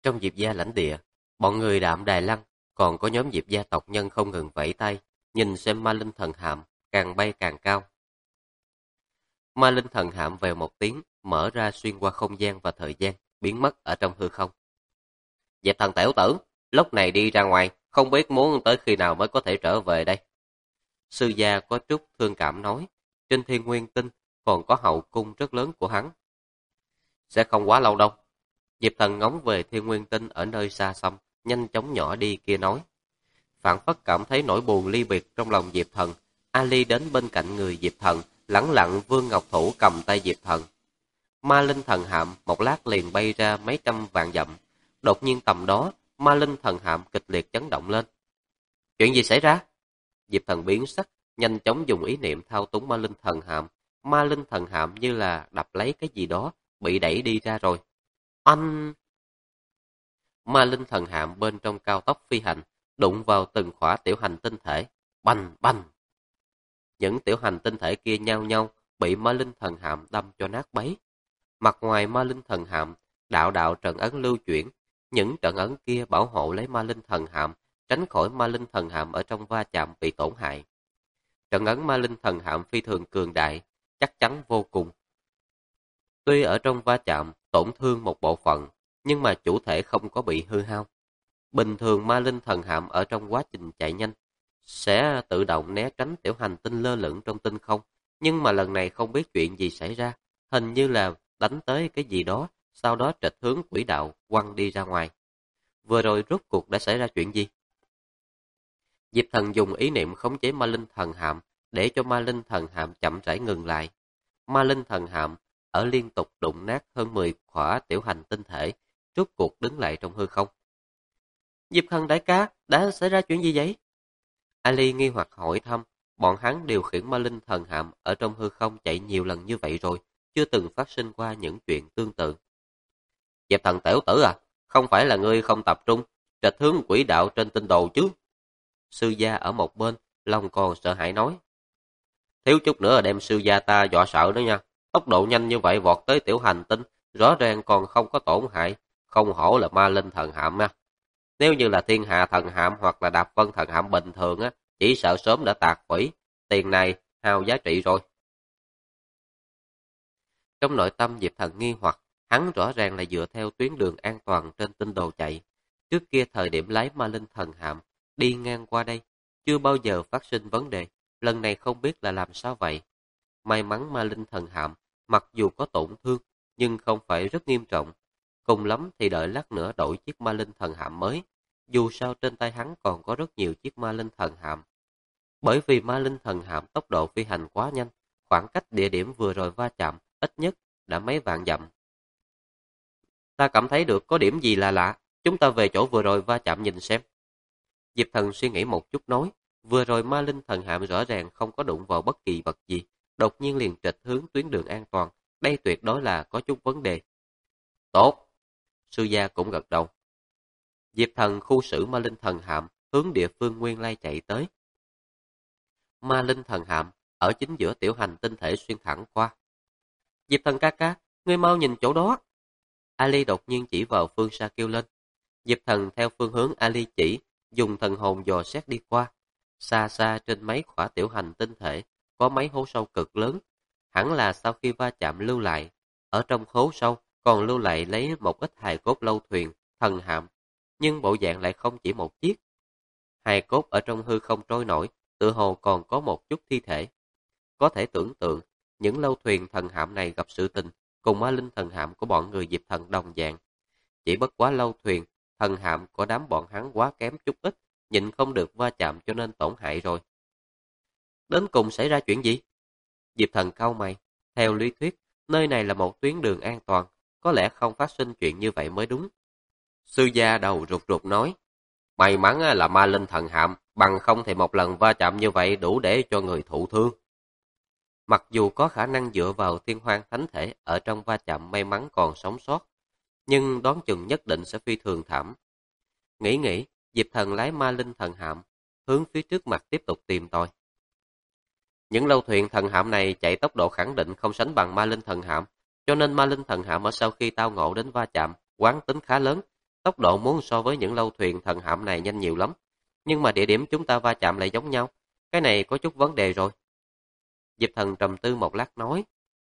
Trong Diệp gia lãnh địa, bọn người Đạm Đài Lăng, còn có nhóm Diệp gia tộc nhân không ngừng vẫy tay, nhìn xem ma linh thần hạm, càng bay càng cao. Ma linh thần hạm vèo một tiếng, mở ra xuyên qua không gian và thời gian, biến mất ở trong hư không. Diệp thần tiểu tử, lúc này đi ra ngoài, không biết muốn tới khi nào mới có thể trở về đây. Sư gia có chút thương cảm nói, trên Thiên Nguyên Tinh còn có hậu cung rất lớn của hắn. Sẽ không quá lâu đâu. Diệp thần ngóng về Thiên Nguyên Tinh ở nơi xa xăm, nhanh chóng nhỏ đi kia nói. Phản phất cảm thấy nỗi buồn ly biệt trong lòng Diệp thần, Ali đến bên cạnh người Diệp thần, lẳng lặng vươn ngọc thủ cầm tay Diệp thần. Ma linh thần hạm một lát liền bay ra mấy trăm vạn dặm. Đột nhiên tầm đó, ma linh thần hạm kịch liệt chấn động lên. Chuyện gì xảy ra? Diệp thần biến sắc, nhanh chóng dùng ý niệm thao túng ma linh thần hạm. Ma linh thần hạm như là đập lấy cái gì đó, bị đẩy đi ra rồi. Anh! Ma linh thần hạm bên trong cao tốc phi hành, đụng vào từng khỏa tiểu hành tinh thể. Bành bành! Những tiểu hành tinh thể kia nhau nhau, bị ma linh thần hạm đâm cho nát bấy. Mặt ngoài ma linh thần hạm, đạo đạo trận ấn lưu chuyển. Những trận ấn kia bảo hộ lấy ma linh thần hạm, tránh khỏi ma linh thần hạm ở trong va chạm bị tổn hại. Trận ấn ma linh thần hạm phi thường cường đại, chắc chắn vô cùng. Tuy ở trong va chạm tổn thương một bộ phận, nhưng mà chủ thể không có bị hư hao. Bình thường ma linh thần hạm ở trong quá trình chạy nhanh sẽ tự động né tránh tiểu hành tinh lơ lửng trong tinh không, nhưng mà lần này không biết chuyện gì xảy ra, hình như là đánh tới cái gì đó, sau đó trịch hướng quỹ đạo quăng đi ra ngoài. Vừa rồi rốt cuộc đã xảy ra chuyện gì? Diệp thần dùng ý niệm khống chế ma linh thần hạm để cho ma linh thần hạm chậm rãi ngừng lại. Ma linh thần hạm ở liên tục đụng nát hơn 10 khỏa tiểu hành tinh thể, rốt cuộc đứng lại trong hư không. Diệp thần đại ca, đã xảy ra chuyện gì vậy? Ali nghi hoặc hỏi thăm, bọn hắn điều khiển ma linh thần hạm ở trong hư không chạy nhiều lần như vậy rồi, chưa từng phát sinh qua những chuyện tương tự. Diệp thần tiểu tử à, không phải là ngươi không tập trung, trịch hướng quỹ đạo trên tinh đồ chứ? Sư gia ở một bên, lòng còn sợ hãi nói. Thiếu chút nữa là đem sư gia ta dọa sợ đó nha, tốc độ nhanh như vậy vọt tới tiểu hành tinh, rõ ràng còn không có tổn hại, không hổ là ma linh thần hạm nha. Nếu như là thiên hạ thần hạm hoặc là đạp vân thần hạm bình thường á, chỉ sợ sớm đã tạc hủy, tiền này hao giá trị rồi. Trong nội tâm Diệp thần nghi hoặc, hắn rõ ràng là dựa theo tuyến đường an toàn trên tinh đồ chạy. Trước kia thời điểm lái ma linh thần hạm, đi ngang qua đây, chưa bao giờ phát sinh vấn đề, lần này không biết là làm sao vậy. May mắn ma linh thần hạm, mặc dù có tổn thương, nhưng không phải rất nghiêm trọng. Cùng lắm thì đợi lát nữa đổi chiếc ma linh thần hạm mới. Dù sao trên tay hắn còn có rất nhiều chiếc ma linh thần hạm. Bởi vì ma linh thần hạm tốc độ phi hành quá nhanh, khoảng cách địa điểm vừa rồi va chạm ít nhất đã mấy vạn dặm. Ta cảm thấy được có điểm gì là lạ, chúng ta về chỗ vừa rồi va chạm nhìn xem. Diệp thần suy nghĩ một chút nói, vừa rồi ma linh thần hạm rõ ràng không có đụng vào bất kỳ vật gì, đột nhiên liền trịch hướng tuyến đường an toàn, đây tuyệt đối là có chút vấn đề. Tốt, sư gia cũng gật đầu. Diệp thần khu xử ma linh thần hạm, hướng địa phương nguyên lai chạy tới. Ma linh thần hạm, ở chính giữa tiểu hành tinh thể xuyên thẳng qua. Diệp thần ca ca, ngươi mau nhìn chỗ đó. Ali đột nhiên chỉ vào phương xa kêu lên. Diệp thần theo phương hướng Ali chỉ, dùng thần hồn dò xét đi qua. Xa xa trên mấy khỏa tiểu hành tinh thể, có mấy hố sâu cực lớn. Hẳn là sau khi va chạm lưu lại. Ở trong hố sâu còn lưu lại lấy một ít hài cốt lâu thuyền, thần hạm. Nhưng bộ dạng lại không chỉ một chiếc. Hài cốt ở trong hư không trôi nổi, tựa hồ còn có một chút thi thể. Có thể tưởng tượng, những lâu thuyền thần hạm này gặp sự tình, cùng ma linh thần hạm của bọn người Diệp thần đồng dạng. Chỉ bất quá lâu thuyền, thần hạm của đám bọn hắn quá kém chút ít, nhịn không được va chạm cho nên tổn hại rồi. Đến cùng xảy ra chuyện gì? Diệp thần cau mày, theo lý thuyết, nơi này là một tuyến đường an toàn, có lẽ không phát sinh chuyện như vậy mới đúng. Sư gia đầu rụt rụt nói, may mắn là ma linh thần hạm, bằng không thì một lần va chạm như vậy đủ để cho người thụ thương. Mặc dù có khả năng dựa vào thiên hoang thánh thể ở trong va chạm may mắn còn sống sót, nhưng đoán chừng nhất định sẽ phi thường thảm. Nghĩ, Diệp thần lái ma linh thần hạm, hướng phía trước mặt tiếp tục tìm tòi. Những lâu thuyền thần hạm này chạy tốc độ khẳng định không sánh bằng ma linh thần hạm, cho nên ma linh thần hạm ở sau khi tao ngộ đến va chạm, quán tính khá lớn, tốc độ muốn so với những lâu thuyền thần hạm này nhanh nhiều lắm. Nhưng mà địa điểm chúng ta va chạm lại giống nhau. Cái này có chút vấn đề rồi. Diệp Thần trầm tư một lát nói.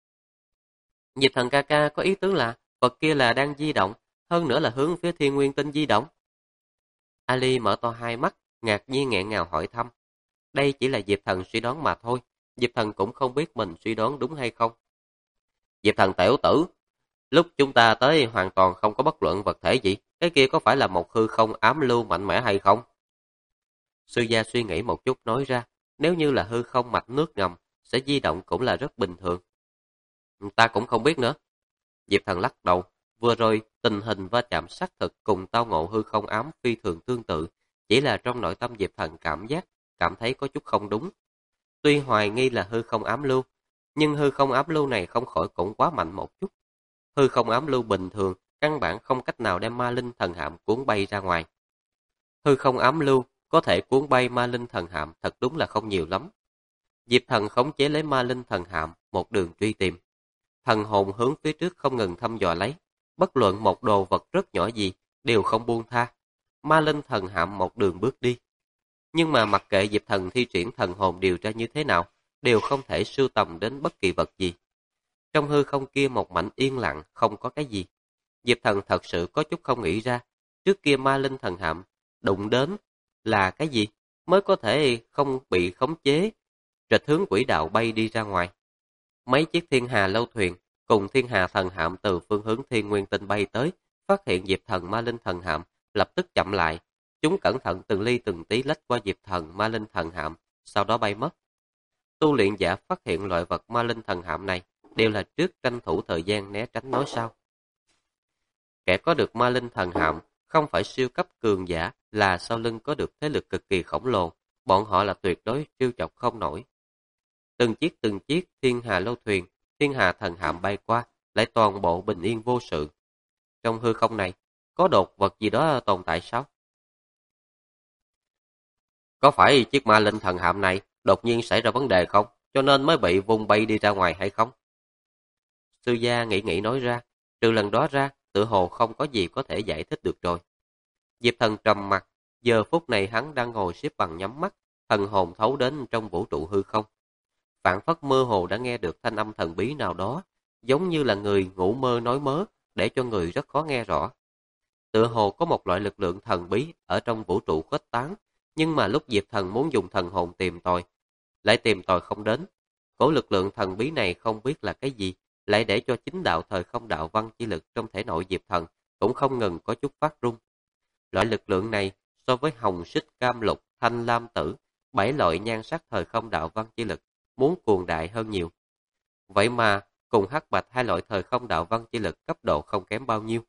Diệp Thần ca ca có ý tứ là vật kia là đang di động, hơn nữa là hướng phía Thiên Nguyên Tinh di động. Ali mở to hai mắt, ngạc nhiên nghẹn ngào hỏi thăm. Đây chỉ là Diệp Thần suy đoán mà thôi, Diệp Thần cũng không biết mình suy đoán đúng hay không. Diệp Thần tiểu tử, lúc chúng ta tới hoàn toàn không có bất luận vật thể gì, cái kia có phải là một hư không ám lưu mạnh mẽ hay không? Sư gia suy nghĩ một chút nói ra, nếu như là hư không mạch nước ngầm, sẽ di động cũng là rất bình thường. Ta cũng không biết nữa. Diệp Thần lắc đầu, vừa rồi tình hình va chạm xác thực cùng tao ngộ hư không ám phi thường tương tự, chỉ là trong nội tâm Diệp Thần cảm thấy có chút không đúng. Tuy hoài nghi là hư không ám lưu, nhưng hư không ám lưu này không khỏi cũng quá mạnh một chút. Hư không ám lưu bình thường, căn bản không cách nào đem ma linh thần hạm cuốn bay ra ngoài. Hư không ám lưu có thể cuốn bay ma linh thần hạm thật đúng là không nhiều lắm. Diệp Thần khống chế lấy ma linh thần hạm, một đường truy tìm. Thần hồn hướng phía trước không ngừng thăm dò lấy, bất luận một đồ vật rất nhỏ gì, đều không buông tha. Ma linh thần hạm một đường bước đi. Nhưng mà mặc kệ Diệp Thần thi triển thần hồn điều tra như thế nào, đều không thể sưu tầm đến bất kỳ vật gì. Trong hư không kia một mảnh yên lặng, không có cái gì. Diệp Thần thật sự có chút không nghĩ ra, trước kia ma linh thần hạm đụng đến là cái gì mới có thể không bị khống chế, trịch hướng quỹ đạo bay đi ra ngoài. Mấy chiếc thiên hà lâu thuyền cùng thiên hà thần hạm từ phương hướng Thiên Nguyên Tinh bay tới, phát hiện Diệp Thần ma linh thần hạm, lập tức chậm lại. Chúng cẩn thận từng ly từng tí lách qua Diệp Thần ma linh thần hạm, sau đó bay mất. Tu luyện giả phát hiện loại vật ma linh thần hạm này đều là trước tranh thủ thời gian né tránh nói sau. Kẻ có được ma linh thần hạm không phải siêu cấp cường giả, là sau lưng có được thế lực cực kỳ khổng lồ, bọn họ là tuyệt đối trêu chọc không nổi. Từng chiếc thiên hà lâu thuyền, thiên hà thần hạm bay qua, lại toàn bộ bình yên vô sự. Trong hư không này, có đột vật gì đó tồn tại sao? Có phải chiếc ma linh thần hạm này đột nhiên xảy ra vấn đề không, cho nên mới bị vung bay đi ra ngoài hay không? Sư gia nghĩ nói ra, trừ lần đó ra, tự hồ không có gì có thể giải thích được rồi. Diệp Thần trầm mặt, giờ phút này hắn đang ngồi xếp bằng nhắm mắt, thần hồn thấu đến trong vũ trụ hư không. Phản phất mơ hồ đã nghe được thanh âm thần bí nào đó, giống như là người ngủ mơ nói mớ, để cho người rất khó nghe rõ. Tựa hồ có một loại lực lượng thần bí ở trong vũ trụ khuếch tán, nhưng mà lúc Diệp Thần muốn dùng thần hồn tìm tòi, lại tìm tòi không đến. Cổ lực lượng thần bí này không biết là cái gì, lại để cho chính đạo thời không đạo văn chi lực trong thể nội Diệp Thần cũng không ngừng có chút phát run. Loại lực lượng này so với hồng xích cam lục, thanh lam tử, 7 loại nhan sắc thời không đạo văn chi lực muốn cuồng đại hơn nhiều. Vậy mà cùng hắc bạch hai loại thời không đạo văn chi lực cấp độ không kém bao nhiêu.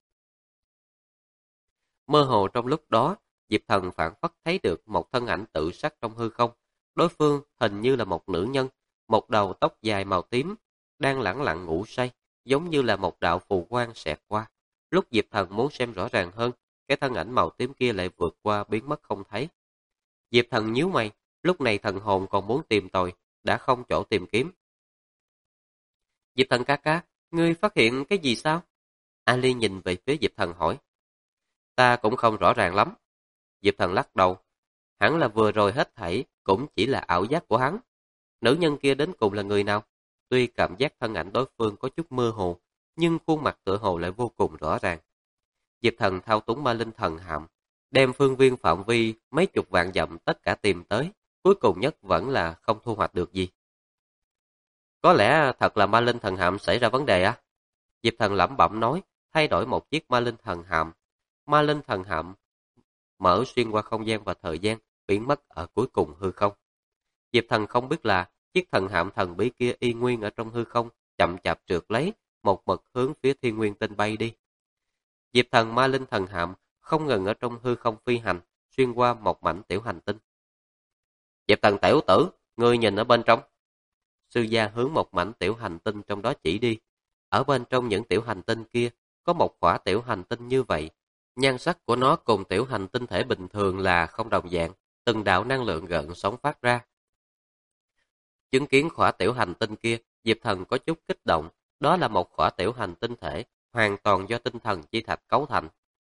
Mơ hồ trong lúc đó, Diệp Thần phảng phất thấy được một thân ảnh tự sắc trong hư không. Đối phương hình như là một nữ nhân, một đầu tóc dài màu tím, đang lẳng lặng ngủ say, giống như là một đạo phù quang xẹt qua. Lúc Diệp Thần muốn xem rõ ràng hơn, cái thân ảnh màu tím kia lại vượt qua biến mất không thấy. Diệp Thần nhíu mày, lúc này thần hồn còn muốn tìm tòi, đã không chỗ tìm kiếm. Diệp Thần ca ca, ngươi phát hiện cái gì sao? Ali nhìn về phía Diệp Thần hỏi. Ta cũng không rõ ràng lắm. Diệp Thần lắc đầu. Hẳn là vừa rồi hết thảy cũng chỉ là ảo giác của hắn. Nữ nhân kia đến cùng là người nào? Tuy cảm giác thân ảnh đối phương có chút mơ hồ, nhưng khuôn mặt tựa hồ lại vô cùng rõ ràng. Diệp Thần thao túng ma linh thần hạm, đem phương viên phạm vi mấy chục vạn dặm tất cả tìm tới, cuối cùng nhất vẫn là không thu hoạch được gì. Có lẽ thật là ma linh thần hạm xảy ra vấn đề á. Diệp Thần lẩm bẩm nói, thay đổi một chiếc ma linh thần hạm. Ma linh thần hạm mở xuyên qua không gian và thời gian, biến mất ở cuối cùng hư không. Diệp Thần không biết là chiếc thần hạm thần bí kia y nguyên ở trong hư không, chậm chạp trượt lấy, một mực hướng phía Thiên Nguyên Tinh bay đi. Diệp Thần ma linh thần hạm không ngừng ở trong hư không phi hành, xuyên qua một mảnh tiểu hành tinh. Diệp Thần tiểu tử, ngươi nhìn ở bên trong. Sư gia hướng một mảnh tiểu hành tinh trong đó chỉ đi. Ở bên trong những tiểu hành tinh kia, có một quả tiểu hành tinh như vậy. Nhan sắc của nó cùng tiểu hành tinh thể bình thường là không đồng dạng, từng đạo năng lượng gợn sóng phát ra. Chứng kiến khỏa tiểu hành tinh kia, Diệp Thần có chút kích động, đó là một khỏa tiểu hành tinh thể, hoàn toàn do tinh thần chi thạch cấu thành.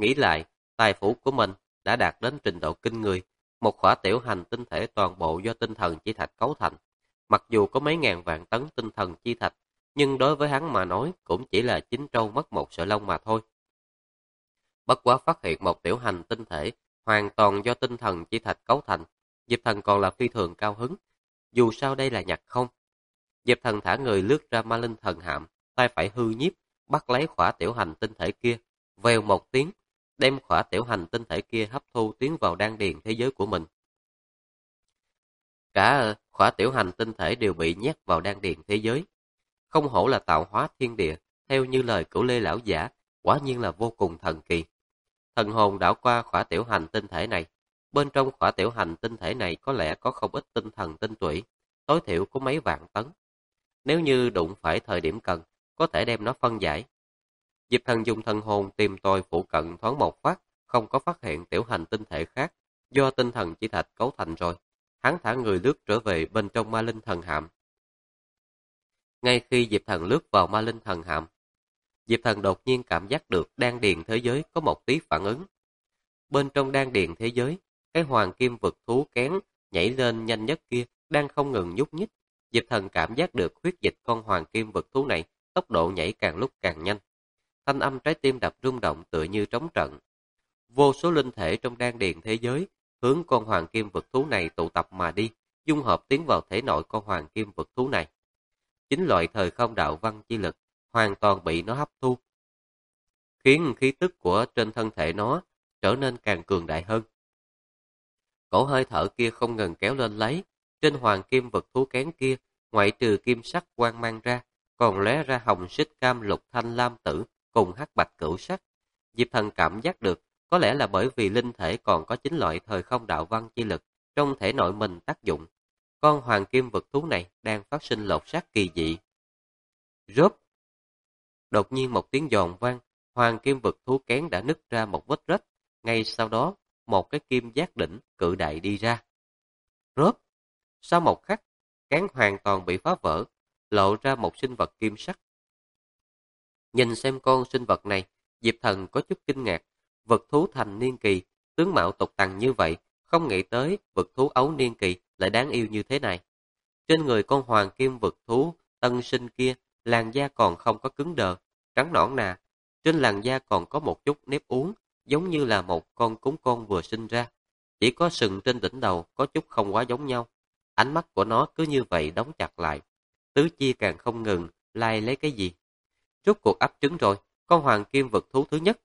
Nghĩ lại, tài phú của mình đã đạt đến trình độ kinh người, một khỏa tiểu hành tinh thể toàn bộ do tinh thần chi thạch cấu thành. Mặc dù có mấy ngàn vạn tấn tinh thần chi thạch, nhưng đối với hắn mà nói cũng chỉ là chín trâu mất một sợi lông mà thôi. Bất quá phát hiện một tiểu hành tinh thể hoàn toàn do tinh thần chi thạch cấu thành, Diệp Thần còn là phi thường cao hứng. Dù sao đây là nhặt không. Diệp Thần thả người lướt ra ma linh thần hạm, tay phải hư nhiếp, bắt lấy khỏa tiểu hành tinh thể kia, vèo một tiếng, đem khỏa tiểu hành tinh thể kia hấp thu tiến vào đan điền thế giới của mình. Cả khỏa tiểu hành tinh thể đều bị nhét vào đan điền thế giới. Không hổ là tạo hóa thiên địa, theo như lời của Lê lão giả, quả nhiên là vô cùng thần kỳ. Thần hồn đảo qua khỏa tiểu hành tinh thể này. Bên trong khỏa tiểu hành tinh thể này có lẽ có không ít tinh thần tinh tụy, tối thiểu có mấy vạn tấn. Nếu như đụng phải thời điểm cần, có thể đem nó phân giải. Diệp Thần dùng thần hồn tìm tòi phụ cận thoáng một phát, không có phát hiện tiểu hành tinh thể khác, do tinh thần chỉ thạch cấu thành rồi. Hắn thả người lướt trở về bên trong ma linh thần hạm. Ngay khi Diệp Thần lướt vào ma linh thần hạm, Diệp Thần đột nhiên cảm giác được đan điền thế giới có một tí phản ứng. Bên trong đan điền thế giới, cái hoàng kim vực thú kén nhảy lên nhanh nhất kia đang không ngừng nhúc nhích. Diệp Thần cảm giác được huyết dịch con hoàng kim vực thú này tốc độ nhảy càng lúc càng nhanh. Thanh âm trái tim đập rung động tựa như trống trận. Vô số linh thể trong đan điền thế giới hướng con hoàng kim vực thú này tụ tập mà đi, dung hợp tiến vào thể nội con hoàng kim vực thú này. Chính loại thời không đạo văn chi lực hoàn toàn bị nó hấp thu, khiến khí tức của trên thân thể nó trở nên càng cường đại hơn. Cổ hơi thở kia không ngừng kéo lên lấy, trên hoàng kim vực thú kén kia, ngoại trừ kim sắc quang mang ra, còn lóe ra hồng xích cam lục thanh lam tử cùng hắc bạch cửu sắc. Diệp Thần cảm giác được, có lẽ là bởi vì linh thể còn có chính loại thời không đạo văn chi lực trong thể nội mình tác dụng. Con hoàng kim vực thú này đang phát sinh lột xác kỳ dị. Rốp! Đột nhiên một tiếng giòn vang, hoàng kim vực thú kén đã nứt ra một vết rách. Ngay sau đó, một cái kim giác đỉnh cự đại đi ra. Rốp! Sau một khắc, kén hoàn toàn bị phá vỡ, lộ ra một sinh vật kim sắc. Nhìn xem con sinh vật này, Diệp Thần có chút kinh ngạc. Vật thú thành niên kỳ, tướng mạo tục tằng như vậy, không nghĩ tới vật thú ấu niên kỳ lại đáng yêu như thế này. Trên người con hoàng kim vật thú tân sinh kia, làn da còn không có cứng đờ, trắng nõn nà. Trên làn da còn có một chút nếp uốn, giống như là một con cún con vừa sinh ra. Chỉ có sừng trên đỉnh đầu có chút không quá giống nhau. Ánh mắt của nó cứ như vậy đóng chặt lại. Tứ chi càng không ngừng, lai lấy cái gì. Rốt cuộc ấp trứng rồi, con hoàng kim vật thú thứ nhất.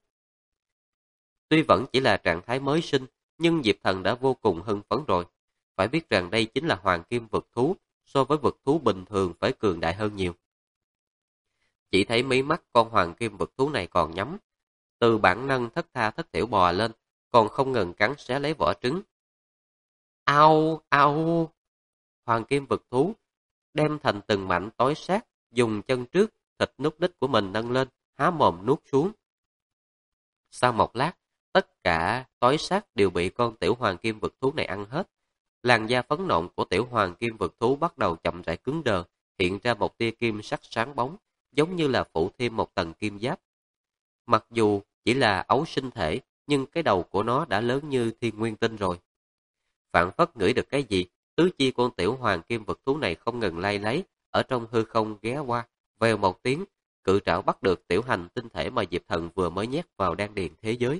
Tuy vẫn chỉ là trạng thái mới sinh, nhưng Diệp Thần đã vô cùng hưng phấn rồi. Phải biết rằng đây chính là hoàng kim vật thú, so với vật thú bình thường phải cường đại hơn nhiều. Chỉ thấy mấy mắt con hoàng kim vật thú này còn nhắm, từ bản năng thất tha thất thểu bò lên, còn không ngừng cắn xé lấy vỏ trứng. Au, au! Hoàng kim vật thú đem thành từng mảnh tối sát, dùng chân trước, thịt núc đích của mình nâng lên, há mồm nuốt xuống. Sau một lát, tất cả tối sát đều bị con tiểu hoàng kim vật thú này ăn hết. Làn da phấn nộn của tiểu hoàng kim vật thú bắt đầu chậm rãi cứng đờ, hiện ra một tia kim sắc sáng bóng, giống như là phủ thêm một tầng kim giáp. Mặc dù chỉ là ấu sinh thể, nhưng cái đầu của nó đã lớn như thiên nguyên tinh rồi. Phảng phất ngửi được cái gì, tứ chi con tiểu hoàng kim vật thú này không ngừng lay lấy, ở trong hư không ghé qua, vèo một tiếng, cự trảo bắt được tiểu hành tinh thể mà Diệp Thần vừa mới nhét vào đan điền thế giới.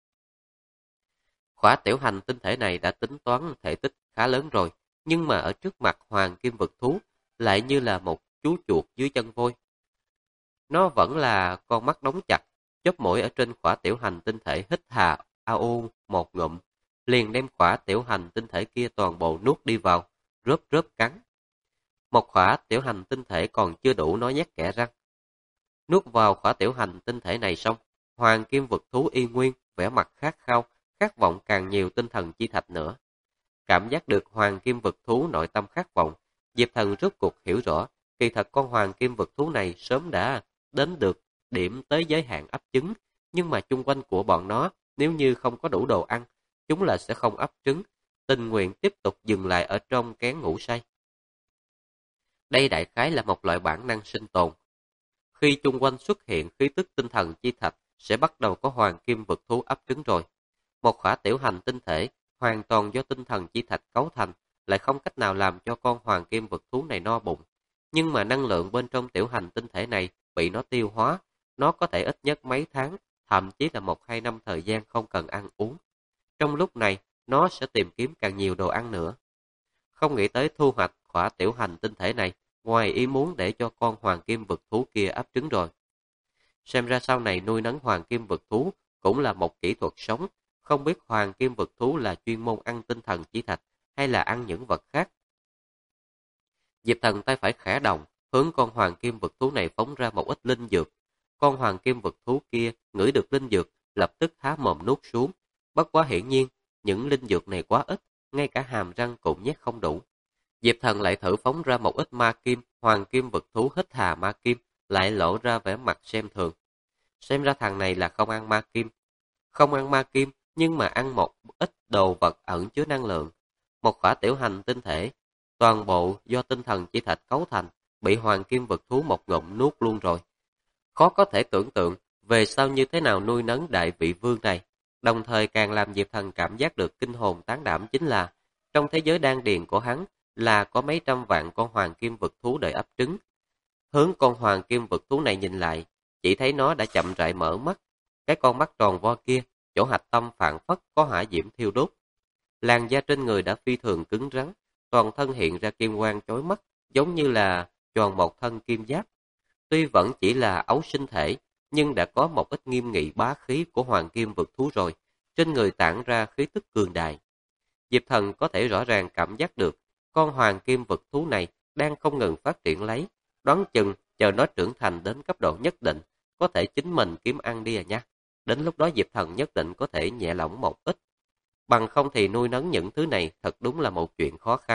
Khỏa tiểu hành tinh thể này đã tính toán thể tích khá lớn rồi, nhưng mà ở trước mặt hoàng kim vật thú lại như là một chú chuột dưới chân vôi. Nó vẫn là con mắt đóng chặt, chóp mũi ở trên khỏa tiểu hành tinh thể hít hà ao một ngụm, liền đem khỏa tiểu hành tinh thể kia toàn bộ nuốt đi vào, rớp rớp cắn. Một khỏa tiểu hành tinh thể còn chưa đủ nó nhét kẽ răng. Nuốt vào khỏa tiểu hành tinh thể này xong, hoàng kim vật thú y nguyên, vẻ mặt khát khao, khát vọng càng nhiều tinh thần chi thạch nữa. Cảm giác được hoàng kim vật thú nội tâm khát vọng, Diệp Thần rốt cuộc hiểu rõ, kỳ thật con hoàng kim vật thú này sớm đã đến được điểm tới giới hạn ấp trứng, nhưng mà chung quanh của bọn nó, nếu như không có đủ đồ ăn, chúng là sẽ không ấp trứng, tình nguyện tiếp tục dừng lại ở trong kén ngủ say. Đây đại khái là một loại bản năng sinh tồn. Khi chung quanh xuất hiện khí tức tinh thần chi thạch sẽ bắt đầu có hoàng kim vực thú ấp trứng rồi. Một khỏa tiểu hành tinh thể hoàn toàn do tinh thần chi thạch cấu thành lại không cách nào làm cho con hoàng kim vực thú này no bụng. Nhưng mà năng lượng bên trong tiểu hành tinh thể này bị nó tiêu hóa, nó có thể ít nhất mấy tháng, thậm chí là 1-2 năm thời gian không cần ăn uống. Trong lúc này, nó sẽ tìm kiếm càng nhiều đồ ăn nữa. Không nghĩ tới thu hoạch khỏa tiểu hành tinh thể này, ngoài ý muốn để cho con hoàng kim vực thú kia ấp trứng rồi. Xem ra sau này nuôi nấng hoàng kim vực thú cũng là một kỹ thuật sống, không biết hoàng kim vực thú là chuyên môn ăn tinh thần chi thạch hay là ăn những vật khác. Diệp Thần tay phải khẽ động, hướng con hoàng kim vực thú này phóng ra một ít linh dược. Con hoàng kim vực thú kia ngửi được linh dược, lập tức há mồm nuốt xuống. Bất quá hiển nhiên, những linh dược này quá ít, ngay cả hàm răng cũng nhét không đủ. Diệp Thần lại thử phóng ra một ít ma kim, hoàng kim vực thú hít hà ma kim, lại lộ ra vẻ mặt xem thường. Xem ra thằng này là không ăn ma kim. Không ăn ma kim, nhưng mà ăn một ít đồ vật ẩn chứa năng lượng. Một khỏa tiểu hành tinh thể, toàn bộ do tinh thần chi thạch cấu thành, bị hoàng kim vực thú một ngụm nuốt luôn rồi. Khó có thể tưởng tượng về sau như thế nào nuôi nấng đại vị vương này. Đồng thời càng làm Diệp Thần cảm giác được kinh hồn tán đảm chính là trong thế giới đan điền của hắn là có mấy trăm vạn con hoàng kim vực thú đợi ấp trứng. Hướng con hoàng kim vực thú này nhìn lại, chỉ thấy nó đã chậm rãi mở mắt. Cái con mắt tròn vo kia, chỗ hạch tâm phản phất có hỏa diễm thiêu đốt. Làn da trên người đã phi thường cứng rắn, toàn thân hiện ra kim quang chói mắt, giống như là tròn một thân kim giáp. Tuy vẫn chỉ là ấu sinh thể, nhưng đã có một ít nghiêm nghị bá khí của hoàng kim vực thú rồi, trên người tản ra khí tức cường đại. Diệp Thần có thể rõ ràng cảm giác được, con hoàng kim vực thú này đang không ngừng phát triển lấy, đoán chừng chờ nó trưởng thành đến cấp độ nhất định, có thể chính mình kiếm ăn đi à nha. Đến lúc đó Diệp Thần nhất định có thể nhẹ lỏng một ít. Bằng không thì nuôi nấng những thứ này thật đúng là một chuyện khó khăn.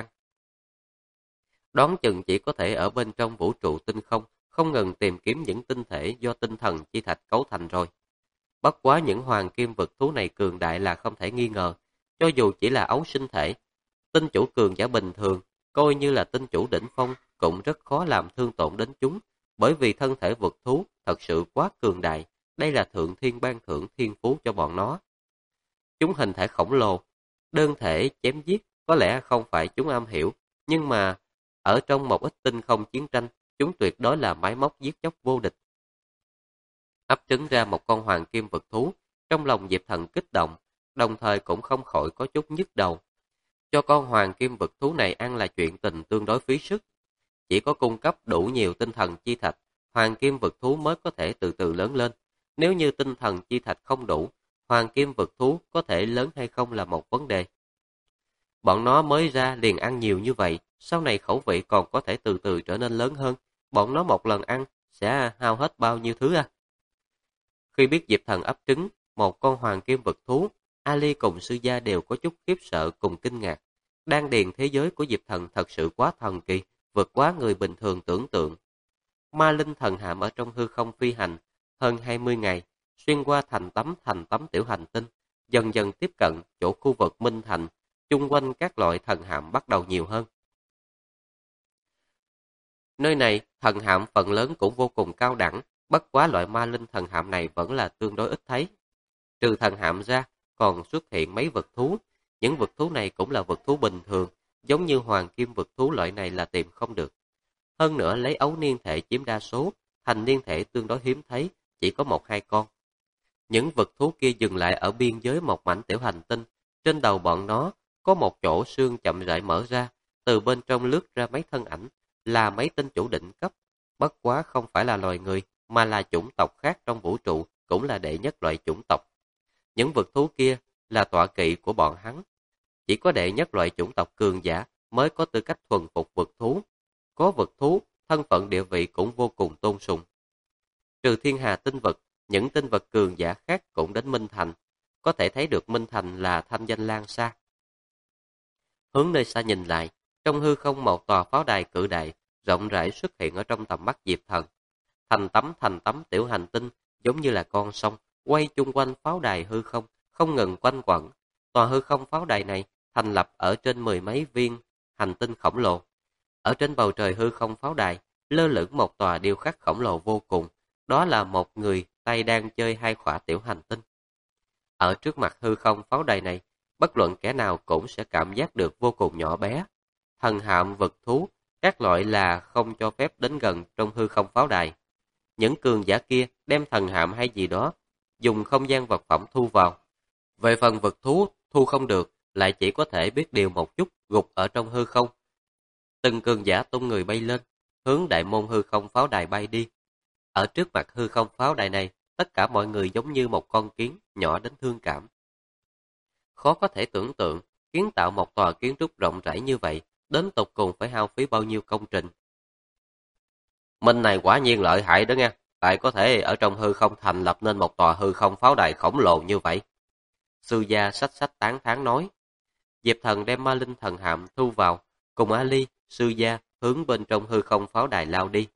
Đoán chừng chỉ có thể ở bên trong vũ trụ tinh không ngừng tìm kiếm những tinh thể do tinh thần chi thạch cấu thành rồi. Bất quá những hoàng kim vực thú này cường đại là không thể nghi ngờ, cho dù chỉ là ấu sinh thể, tinh chủ cường giả bình thường, coi như là tinh chủ đỉnh phong cũng rất khó làm thương tổn đến chúng, bởi vì thân thể vực thú thật sự quá cường đại, đây là thượng thiên ban thưởng thiên phú cho bọn nó. Chúng hình thể khổng lồ, đơn thể chém giết có lẽ không phải chúng am hiểu, nhưng mà ở trong một ít tinh không chiến tranh, chúng tuyệt đối là máy móc giết chóc vô địch. Ấp trứng ra một con hoàng kim vực thú, trong lòng Diệp Thần kích động, đồng thời cũng không khỏi có chút nhức đầu. Cho con hoàng kim vực thú này ăn là chuyện tình tương đối phí sức. Chỉ có cung cấp đủ nhiều tinh thần chi thạch, hoàng kim vực thú mới có thể từ từ lớn lên. Nếu như tinh thần chi thạch không đủ, hoàng kim vực thú có thể lớn hay không là một vấn đề. Bọn nó mới ra liền ăn nhiều như vậy, sau này khẩu vị còn có thể từ từ trở nên lớn hơn. Bọn nó một lần ăn sẽ hao hết bao nhiêu thứ à? Khi biết Diệp Thần ấp trứng một con hoàng kim vực thú, Ali cùng sư gia đều có chút khiếp sợ cùng kinh ngạc. Đan điền thế giới của Diệp Thần thật sự quá thần kỳ, vượt quá người bình thường tưởng tượng. Ma linh thần hạm ở trong hư không phi hành hơn 20 ngày, xuyên qua thành tấm tiểu hành tinh, dần dần tiếp cận chỗ khu vực Minh Thành, chung quanh các loại thần hạm bắt đầu nhiều hơn. Nơi này, thần hạm phần lớn cũng vô cùng cao đẳng, bất quá loại ma linh thần hạm này vẫn là tương đối ít thấy. Trừ thần hạm ra, còn xuất hiện mấy vật thú. Những vật thú này cũng là vật thú bình thường, giống như hoàng kim vật thú loại này là tìm không được. Hơn nữa lấy ấu niên thể chiếm đa số, thành niên thể tương đối hiếm thấy, chỉ có 1-2 con. Những vật thú kia dừng lại ở biên giới một mảnh tiểu hành tinh, trên đầu bọn nó có một chỗ xương chậm rãi mở ra, từ bên trong lướt ra mấy thân ảnh, là mấy tinh chủ đỉnh cấp, bất quá không phải là loài người, mà là chủng tộc khác trong vũ trụ, cũng là đệ nhất loại chủng tộc. Những vật thú kia là tọa kỵ của bọn hắn. Chỉ có đệ nhất loại chủng tộc cường giả mới có tư cách thuần phục vật thú. Có vật thú, thân phận địa vị cũng vô cùng tôn sùng. Trừ thiên hà tinh vật, những tinh vật cường giả khác cũng đến Minh Thành. Có thể thấy được Minh Thành là thanh danh lan xa. Hướng nơi xa nhìn lại, trong hư không một tòa pháo đài cự đại, rộng rãi xuất hiện ở trong tầm mắt Diệp Thần. Thành tấm tiểu hành tinh, giống như là con sông, quay chung quanh pháo đài hư không, không ngừng quanh quẩn. Tòa hư không pháo đài này thành lập ở trên 10 mấy viên hành tinh khổng lồ. Ở trên bầu trời hư không pháo đài, lơ lửng một tòa điêu khắc khổng lồ vô cùng. Đó là một người tay đang chơi hai khỏa tiểu hành tinh. Ở trước mặt hư không pháo đài này, bất luận kẻ nào cũng sẽ cảm giác được vô cùng nhỏ bé. Thần hạm, vật thú, các loại là không cho phép đến gần trong hư không pháo đài. Những cường giả kia đem thần hạm hay gì đó, dùng không gian vật phẩm thu vào. Về phần vật thú, thu không được, lại chỉ có thể biết điều một chút, gục ở trong hư không. Từng cường giả tung người bay lên, hướng đại môn hư không pháo đài bay đi. Ở trước mặt hư không pháo đài này, tất cả mọi người giống như một con kiến, nhỏ đến thương cảm. Khó có thể tưởng tượng, kiến tạo một tòa kiến trúc rộng rãi như vậy, đến tột cùng phải hao phí bao nhiêu công trình. Minh này quả nhiên lợi hại đó nha, lại có thể ở trong hư không thành lập nên một tòa hư không pháo đài khổng lồ như vậy. Sư gia xách xách tán thán nói. Diệp Thần đem ma linh thần hạm thu vào, cùng Ali, sư gia hướng bên trong hư không pháo đài lao đi.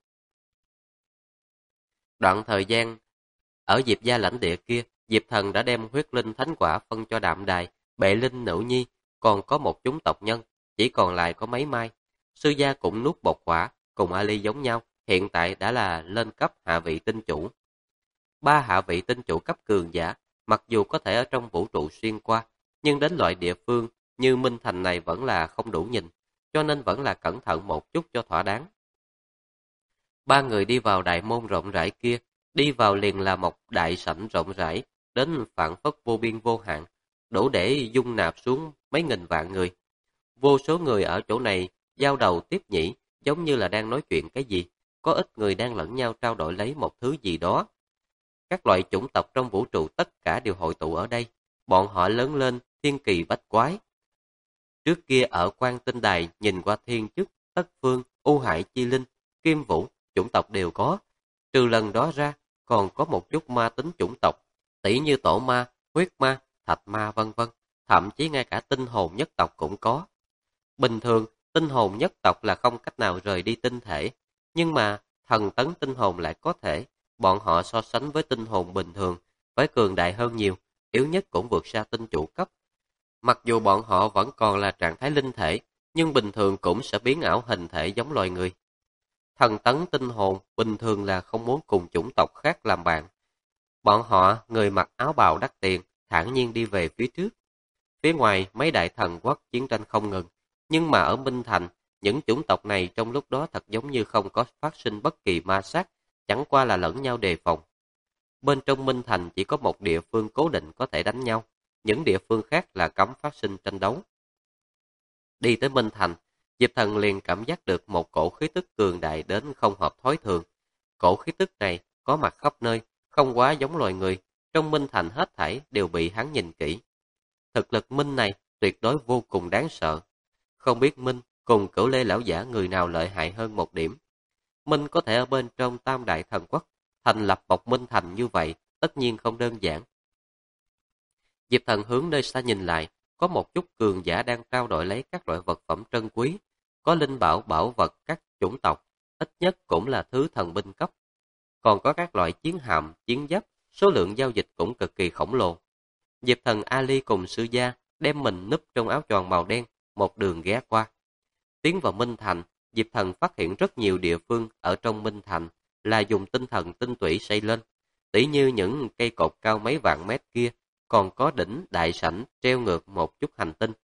Đoạn thời gian ở Diệp gia lãnh địa kia, Diệp Thần đã đem huyết linh thánh quả phân cho Đạm Đài, Bệ Linh nữ nhi, còn có một chúng tộc nhân, chỉ còn lại có mấy mai. Sư gia cũng nuốt một quả, cùng Ali giống nhau, hiện tại đã là lên cấp hạ vị tinh chủ. Ba hạ vị tinh chủ cấp cường giả, mặc dù có thể ở trong vũ trụ xuyên qua, nhưng đến loại địa phương như Minh Thành này vẫn là không đủ nhìn, cho nên vẫn là cẩn thận một chút cho thỏa đáng. Ba người đi vào đại môn rộng rãi kia, đi vào liền là một đại sảnh rộng rãi, đến phảng phất vô biên vô hạn, đủ để dung nạp xuống mấy nghìn vạn người. Vô số người ở chỗ này giao đầu tiếp nhĩ, giống như là đang nói chuyện cái gì, có ít người đang lẫn nhau trao đổi lấy một thứ gì đó. Các loại chủng tộc trong vũ trụ tất cả đều hội tụ ở đây, bọn họ lớn lên thiên kỳ bách quái. Trước kia ở Quan Tinh Đài nhìn qua thiên chức, tất phương, u hải chi linh, kim vũ, chủng tộc đều có. Trừ lần đó ra, còn có một chút ma tính chủng tộc, tỉ như tổ ma, huyết ma, thạch ma vân vân, thậm chí ngay cả tinh hồn nhất tộc cũng có. Bình thường, tinh hồn nhất tộc là không cách nào rời đi tinh thể, nhưng mà thần tấn tinh hồn lại có thể, bọn họ so sánh với tinh hồn bình thường, phải cường đại hơn nhiều, yếu nhất cũng vượt xa tinh chủ cấp. Mặc dù bọn họ vẫn còn là trạng thái linh thể, nhưng bình thường cũng sẽ biến ảo hình thể giống loài người. Thần tấn tinh hồn bình thường là không muốn cùng chủng tộc khác làm bạn. Bọn họ, người mặc áo bào đắt tiền, thản nhiên đi về phía trước. Phía ngoài, mấy đại thần quốc chiến tranh không ngừng, nhưng mà ở Minh Thành, những chủng tộc này trong lúc đó thật giống như không có phát sinh bất kỳ ma sát, chẳng qua là lẫn nhau đề phòng. Bên trong Minh Thành chỉ có một địa phương cố định có thể đánh nhau, những địa phương khác là cấm phát sinh tranh đấu. Đi tới Minh Thành, Diệp Thần liền cảm giác được một cổ khí tức cường đại đến không hợp thói thường. Cổ khí tức này có mặt khắp nơi, không quá giống loài người, trong Minh Thành hết thảy đều bị hắn nhìn kỹ. Thực lực Minh này tuyệt đối vô cùng đáng sợ. Không biết Minh cùng Cửu Lê lão giả người nào lợi hại hơn một điểm. Minh có thể ở bên trong Tam Đại Thần Quốc thành lập một Minh Thành như vậy, tất nhiên không đơn giản. Diệp Thần hướng nơi xa nhìn lại, có một chút cường giả đang trao đổi lấy các loại vật phẩm trân quý, có linh bảo bảo vật các chủng tộc, ít nhất cũng là thứ thần binh cấp. Còn có các loại chiến hạm, chiến giáp, số lượng giao dịch cũng cực kỳ khổng lồ. Diệp Thần Ali cùng sư gia đem mình núp trong áo choàng màu đen, một đường ghé qua. Tiến vào Minh Thành, Diệp Thần phát hiện rất nhiều địa phương ở trong Minh Thành là dùng tinh thần tinh tủy xây lên, tỉ như những cây cột cao mấy vạn mét kia, còn có đỉnh đại sảnh treo ngược một chút hành tinh.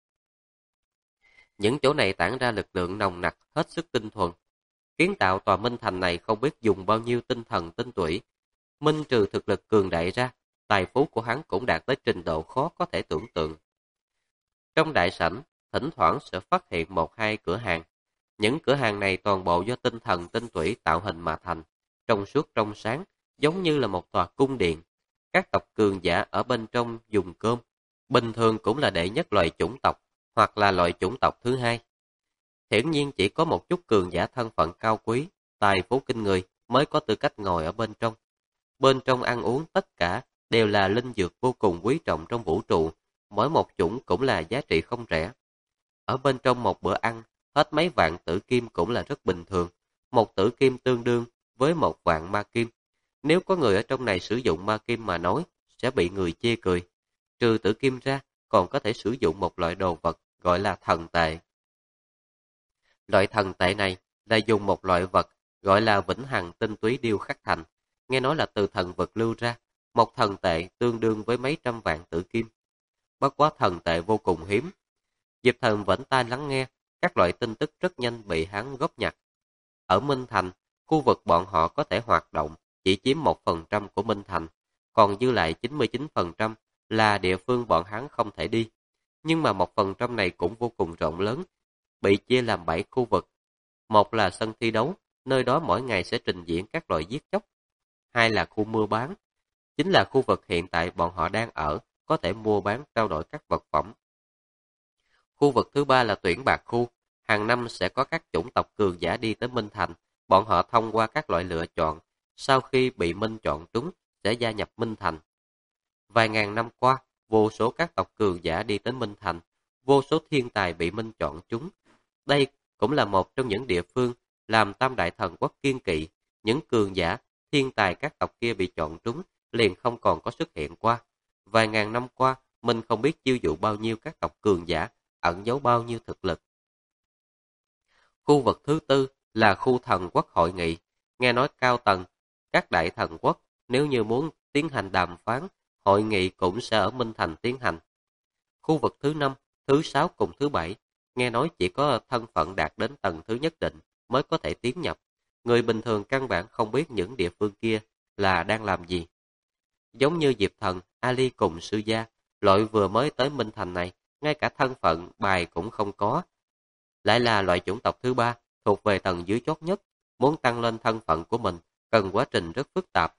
Những chỗ này tản ra lực lượng nồng nặc hết sức tinh thuần. Kiến tạo tòa Minh Thành này không biết dùng bao nhiêu tinh thần tinh tủy. Minh trừ thực lực cường đại ra, tài phú của hắn cũng đạt tới trình độ khó có thể tưởng tượng. Trong đại sảnh, thỉnh thoảng sẽ phát hiện một hai cửa hàng. Những cửa hàng này toàn bộ do tinh thần tinh tủy tạo hình mà thành, trong suốt trong sáng, giống như là một tòa cung điện. Các tộc cường giả ở bên trong dùng cơm, bình thường cũng là đệ nhất loại chủng tộc, hoặc là loại chủng tộc thứ hai. Hiển nhiên chỉ có một chút cường giả thân phận cao quý, tài phú kinh người mới có tư cách ngồi ở bên trong. Bên trong ăn uống tất cả đều là linh dược vô cùng quý trọng trong vũ trụ, mỗi một chủng cũng là giá trị không rẻ. Ở bên trong một bữa ăn, hết mấy vạn tử kim cũng là rất bình thường, một tử kim tương đương với một vạn ma kim. Nếu có người ở trong này sử dụng ma kim mà nói, sẽ bị người chê cười. Trừ tử kim ra, còn có thể sử dụng một loại đồ vật gọi là thần tệ. Loại thần tệ này là dùng một loại vật gọi là vĩnh hằng tinh túy điêu khắc thành. nghe nói là từ thần vực lưu ra, một thần tệ tương đương với mấy trăm vạn tử kim. Bất quá thần tệ vô cùng hiếm. Diệp Thần vẫn tai lắng nghe, các loại tin tức rất nhanh bị hắn góp nhặt. Ở Minh Thành, khu vực bọn họ có thể hoạt động chỉ chiếm 1% của Minh Thành, còn dư lại 99% là địa phương bọn hắn không thể đi. Nhưng mà 1% này cũng vô cùng rộng lớn, bị chia làm 7 khu vực. Một là sân thi đấu, nơi đó mỗi ngày sẽ trình diễn các loại giết chóc. Hai là khu mua bán, chính là khu vực hiện tại bọn họ đang ở, có thể mua bán trao đổi các vật phẩm. Khu vực thứ ba là tuyển bạc khu, hàng năm sẽ có các chủng tộc cường giả đi tới Minh Thành, bọn họ thông qua các loại lựa chọn, sau khi bị Minh chọn trúng sẽ gia nhập Minh Thành. Vài ngàn năm qua, vô số các tộc cường giả đi tới Minh Thành, vô số thiên tài bị Minh chọn trúng. Đây cũng là một trong những địa phương làm Tam Đại Thần Quốc kiên kỵ, những cường giả, thiên tài các tộc kia bị chọn trúng liền không còn có xuất hiện qua. Vài ngàn năm qua, mình không biết chiêu dụ bao nhiêu các tộc cường giả, ẩn giấu bao nhiêu thực lực. Khu vực thứ tư là khu thần quốc hội nghị, nghe nói cao tầng, các đại thần quốc nếu như muốn tiến hành đàm phán, hội nghị cũng sẽ ở Minh Thành tiến hành. Khu vực thứ năm, thứ sáu cùng thứ bảy, nghe nói chỉ có thân phận đạt đến tầng thứ nhất định mới có thể tiến nhập. Người bình thường căn bản không biết những địa phương kia là đang làm gì. Giống như Diệp Thần, Ali cùng Sư Gia, loại vừa mới tới Minh Thành này, ngay cả thân phận bài cũng không có. Lại là loại chủng tộc thứ ba, thuộc về tầng dưới chót nhất, muốn tăng lên thân phận của mình, cần quá trình rất phức tạp.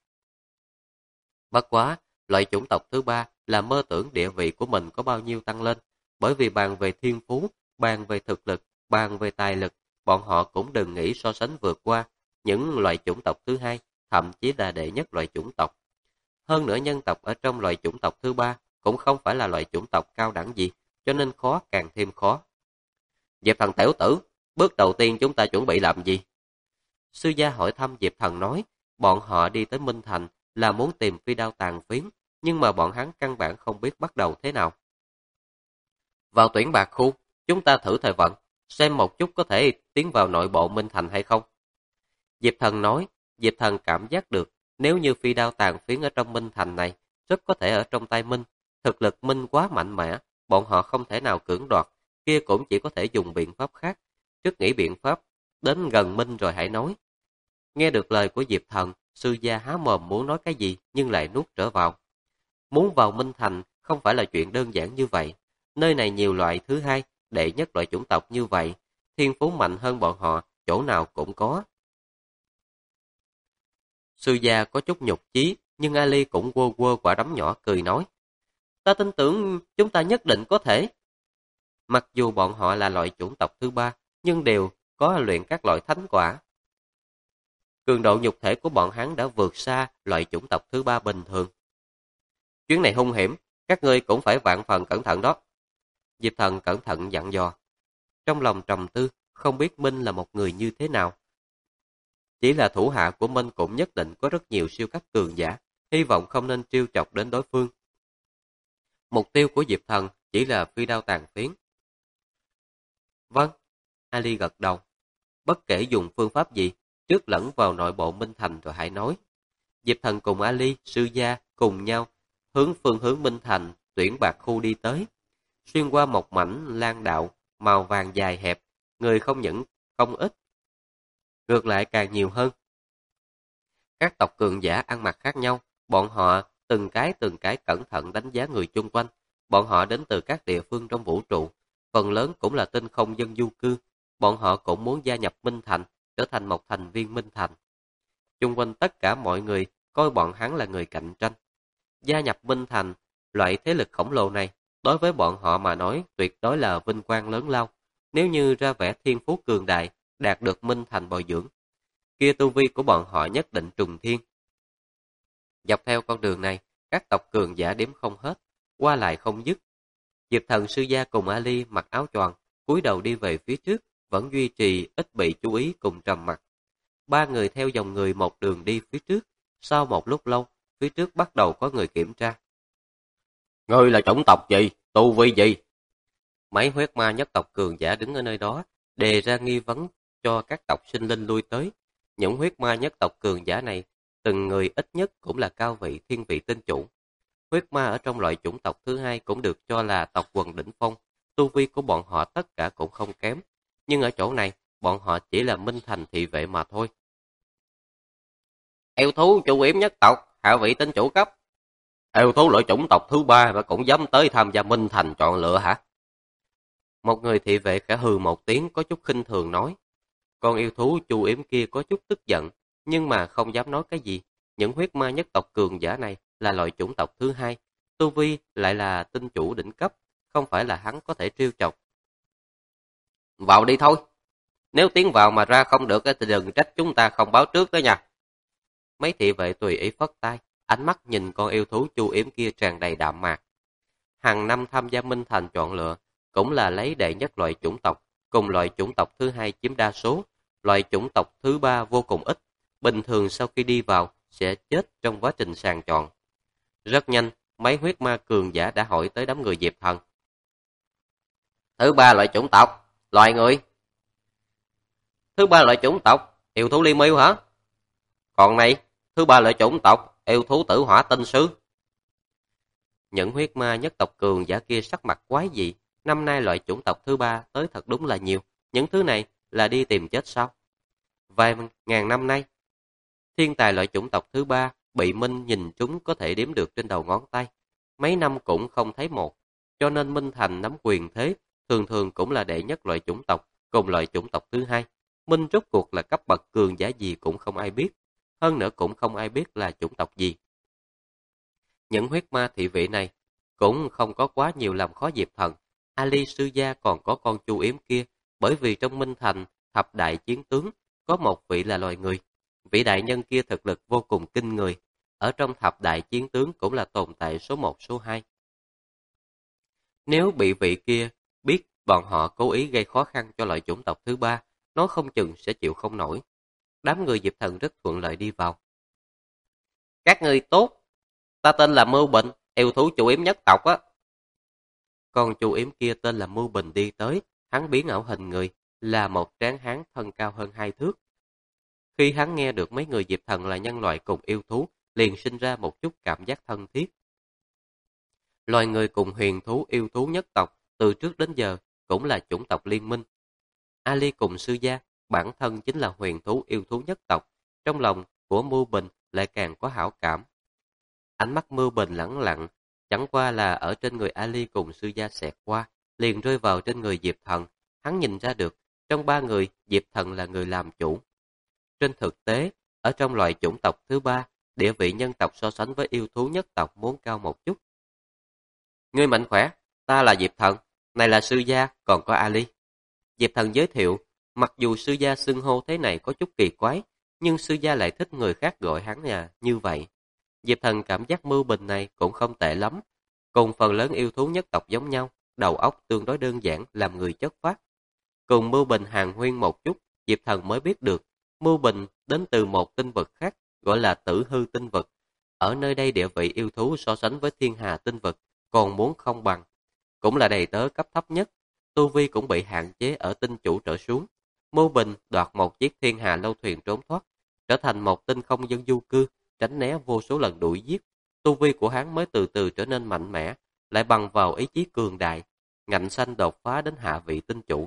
Bất quá, loại chủng tộc thứ ba là mơ tưởng địa vị của mình có bao nhiêu tăng lên, bởi vì bàn về thiên phú, bàn về thực lực, bàn về tài lực, bọn họ cũng đừng nghĩ so sánh vượt qua những loại chủng tộc thứ hai, thậm chí là đệ nhất loại chủng tộc. Hơn nữa nhân tộc ở trong loại chủng tộc thứ ba cũng không phải là loại chủng tộc cao đẳng gì, cho nên khó càng thêm khó. Diệp Thần tiểu tử, bước đầu tiên chúng ta chuẩn bị làm gì? Sư gia hỏi thăm Diệp Thần nói, bọn họ đi tới Minh Thành là muốn tìm phi đao tàn phiến, nhưng mà bọn hắn căn bản không biết bắt đầu thế nào. Vào tuyển bạc khu, chúng ta thử thời vận, xem một chút có thể tiến vào nội bộ Minh Thành hay không. Diệp Thần nói, Diệp Thần cảm giác được, nếu như phi đao tàn phiến ở trong Minh Thành này, rất có thể ở trong tay Minh, thực lực Minh quá mạnh mẽ, bọn họ không thể nào cưỡng đoạt, kia cũng chỉ có thể dùng biện pháp khác. Trước nghĩ biện pháp, đến gần Minh rồi hãy nói. Nghe được lời của Diệp Thần, sư gia há mồm muốn nói cái gì nhưng lại nuốt trở vào. Muốn vào Minh Thành không phải là chuyện đơn giản như vậy. Nơi này nhiều loại thứ hai, đệ nhất loại chủng tộc như vậy, thiên phú mạnh hơn bọn họ, chỗ nào cũng có. Sư gia có chút nhục chí, nhưng Ali cũng quơ quơ quả đấm nhỏ cười nói. Ta tin tưởng chúng ta nhất định có thể. Mặc dù bọn họ là loại chủng tộc thứ ba, nhưng đều có luyện các loại thánh quả. Cường độ nhục thể của bọn hắn đã vượt xa loại chủng tộc thứ ba bình thường. Chuyến này hung hiểm, các ngươi cũng phải vạn phần cẩn thận đó. Diệp Thần cẩn thận dặn dò. Trong lòng trầm tư, không biết Minh là một người như thế nào. Chỉ là thủ hạ của Minh cũng nhất định có rất nhiều siêu cấp cường giả, hy vọng không nên trêu chọc đến đối phương. Mục tiêu của Diệp Thần chỉ là phi đao tàn phiến. Vâng, Ali gật đầu. Bất kể dùng phương pháp gì, trước lẫn vào nội bộ Minh Thành rồi hãy nói. Diệp Thần cùng Ali, sư gia cùng nhau hướng phương hướng Minh Thành, tuyển bạc khu đi tới. Xuyên qua một mảnh lan đạo màu vàng dài hẹp, người không những không ít, ngược lại càng nhiều hơn. Các tộc cường giả ăn mặc khác nhau, bọn họ từng cái cẩn thận đánh giá người chung quanh. Bọn họ đến từ các địa phương trong vũ trụ, phần lớn cũng là tinh không dân du cư. Bọn họ cũng muốn gia nhập Minh Thành, trở thành một thành viên Minh Thành. Chung quanh tất cả mọi người coi bọn hắn là người cạnh tranh. Gia nhập Minh Thành, loại thế lực khổng lồ này, đối với bọn họ mà nói tuyệt đối là vinh quang lớn lao. Nếu như ra vẻ thiên phú cường đại, đạt được Minh Thành bồi dưỡng, kia tu vi của bọn họ nhất định trùng thiên. Dọc theo con đường này, các tộc cường giả đếm không hết, qua lại không dứt. Diệp Thần sư gia cùng Ali mặc áo choàng, cúi đầu đi về phía trước, vẫn duy trì ít bị chú ý cùng trầm mặc. Ba người theo dòng người một đường đi phía trước, sau một lúc lâu, phía trước bắt đầu có người kiểm tra. Ngươi là chủng tộc gì? Tu vi gì? Mấy huyết ma nhất tộc cường giả đứng ở nơi đó, đề ra nghi vấn cho các tộc sinh linh lui tới. Những huyết ma nhất tộc cường giả này từng người ít nhất cũng là cao vị thiên vị tinh chủ. Huyết ma ở trong loại chủng tộc thứ hai cũng được cho là tộc quần đỉnh phong, tu vi của bọn họ tất cả cũng không kém, nhưng ở chỗ này, bọn họ chỉ là Minh Thành thị vệ mà thôi. Yêu thú chủ yếm nhất tộc, hạ vị tinh chủ cấp. Yêu thú loại chủng tộc thứ ba mà cũng dám tới tham gia Minh Thành chọn lựa hả? Một người thị vệ khẽ hừ một tiếng có chút khinh thường nói. Con yêu thú chu yếm kia có chút tức giận, nhưng mà không dám nói cái gì. Những huyết ma nhất tộc cường giả này là loại chủng tộc thứ hai, tu vi lại là tinh chủ đỉnh cấp, không phải là hắn có thể trêu chọc. Vào đi thôi, nếu tiến vào mà ra không được thì đừng trách chúng ta không báo trước đó nha. Mấy thị vệ tùy ý phất tay, ánh mắt nhìn con yêu thú chu yếm kia tràn đầy đạm mạc. Hàng năm tham gia Minh Thành chọn lựa, cũng là lấy đệ nhất loại chủng tộc, cùng loại chủng tộc thứ hai chiếm đa số, loại chủng tộc thứ ba vô cùng ít, bình thường sau khi đi vào sẽ chết trong quá trình sàng chọn. Rất nhanh, mấy huyết ma cường giả đã hỏi tới đám người Diệp Thần. Thứ ba loại chủng tộc, loài người. Thứ ba loại chủng tộc, yêu thú liên miêu hả? Còn này, thứ ba loại chủng tộc, yêu thú tử hỏa tinh sứ. Những huyết ma nhất tộc cường giả kia sắc mặt quái dị, năm nay loại chủng tộc thứ ba tới thật đúng là nhiều, những thứ này là đi tìm chết sao? Vài ngàn năm nay, thiên tài loại chủng tộc thứ ba bị Minh nhìn chúng có thể đếm được trên đầu ngón tay, mấy năm cũng không thấy một, cho nên Minh Thành nắm quyền thế, thường thường cũng là đệ nhất loại chủng tộc, cùng loại chủng tộc thứ hai. Minh rốt cuộc là cấp bậc cường giả gì cũng không ai biết, hơn nữa cũng không ai biết là chủng tộc gì. Những huyết ma thị vị này cũng không có quá nhiều làm khó Diệp Thần. Ali sư gia còn có con chu yếm kia, bởi vì trong Minh Thành thập đại chiến tướng có một vị là loài người. Vị đại nhân kia thực lực vô cùng kinh người, ở trong thập đại chiến tướng cũng là tồn tại số 1 số 2. Nếu bị vị kia biết bọn họ cố ý gây khó khăn cho loại chủng tộc thứ ba, nó không chừng sẽ chịu không nổi. Đám người Diệp Thần rất thuận lợi đi vào. Các người tốt, ta tên là Mưu Bình, yêu thú chủ yếm nhất tộc á. Con chủ yếm kia tên là Mưu Bình đi tới, hắn biến ảo hình người, là một tráng hán thân cao hơn 2 thước. Khi hắn nghe được mấy người Diệp Thần là nhân loại cùng yêu thú, liền sinh ra một chút cảm giác thân thiết. Loài người cùng huyền thú yêu thú nhất tộc, từ trước đến giờ, cũng là chủng tộc liên minh. Ali cùng sư gia, bản thân chính là huyền thú yêu thú nhất tộc, trong lòng của Mưu Bình lại càng có hảo cảm. Ánh mắt Mưu Bình lẳng lặng, chẳng qua là ở trên người Ali cùng sư gia xẹt qua, liền rơi vào trên người Diệp Thần. Hắn nhìn ra được, trong ba người, Diệp Thần là người làm chủ. Trên thực tế, ở trong loài chủng tộc thứ ba, địa vị nhân tộc so sánh với yêu thú nhất tộc muốn cao một chút. Ngươi mạnh khỏe, ta là Diệp Thần, này là sư gia, còn có Ali. Diệp Thần giới thiệu, mặc dù sư gia xưng hô thế này có chút kỳ quái, nhưng sư gia lại thích người khác gọi hắn như vậy. Diệp Thần cảm giác Mưu Bình này cũng không tệ lắm, cùng phần lớn yêu thú nhất tộc giống nhau, đầu óc tương đối đơn giản, làm người chất phác. Cùng Mưu Bình hàn huyên một chút, Diệp Thần mới biết được, Mưu Bình đến từ một tinh vực khác, gọi là Tử Hư tinh vực. Ở nơi đây địa vị yêu thú so sánh với Thiên Hà tinh vực, còn muốn không bằng. Cũng là đầy tớ cấp thấp nhất, tu vi cũng bị hạn chế ở tinh chủ trở xuống. Mưu Bình đoạt một chiếc Thiên Hà lâu thuyền trốn thoát, trở thành một tinh không dân du cư, tránh né vô số lần đuổi giết. Tu vi của hắn mới từ từ trở nên mạnh mẽ, lại bằng vào ý chí cường đại, ngạnh xanh đột phá đến hạ vị tinh chủ.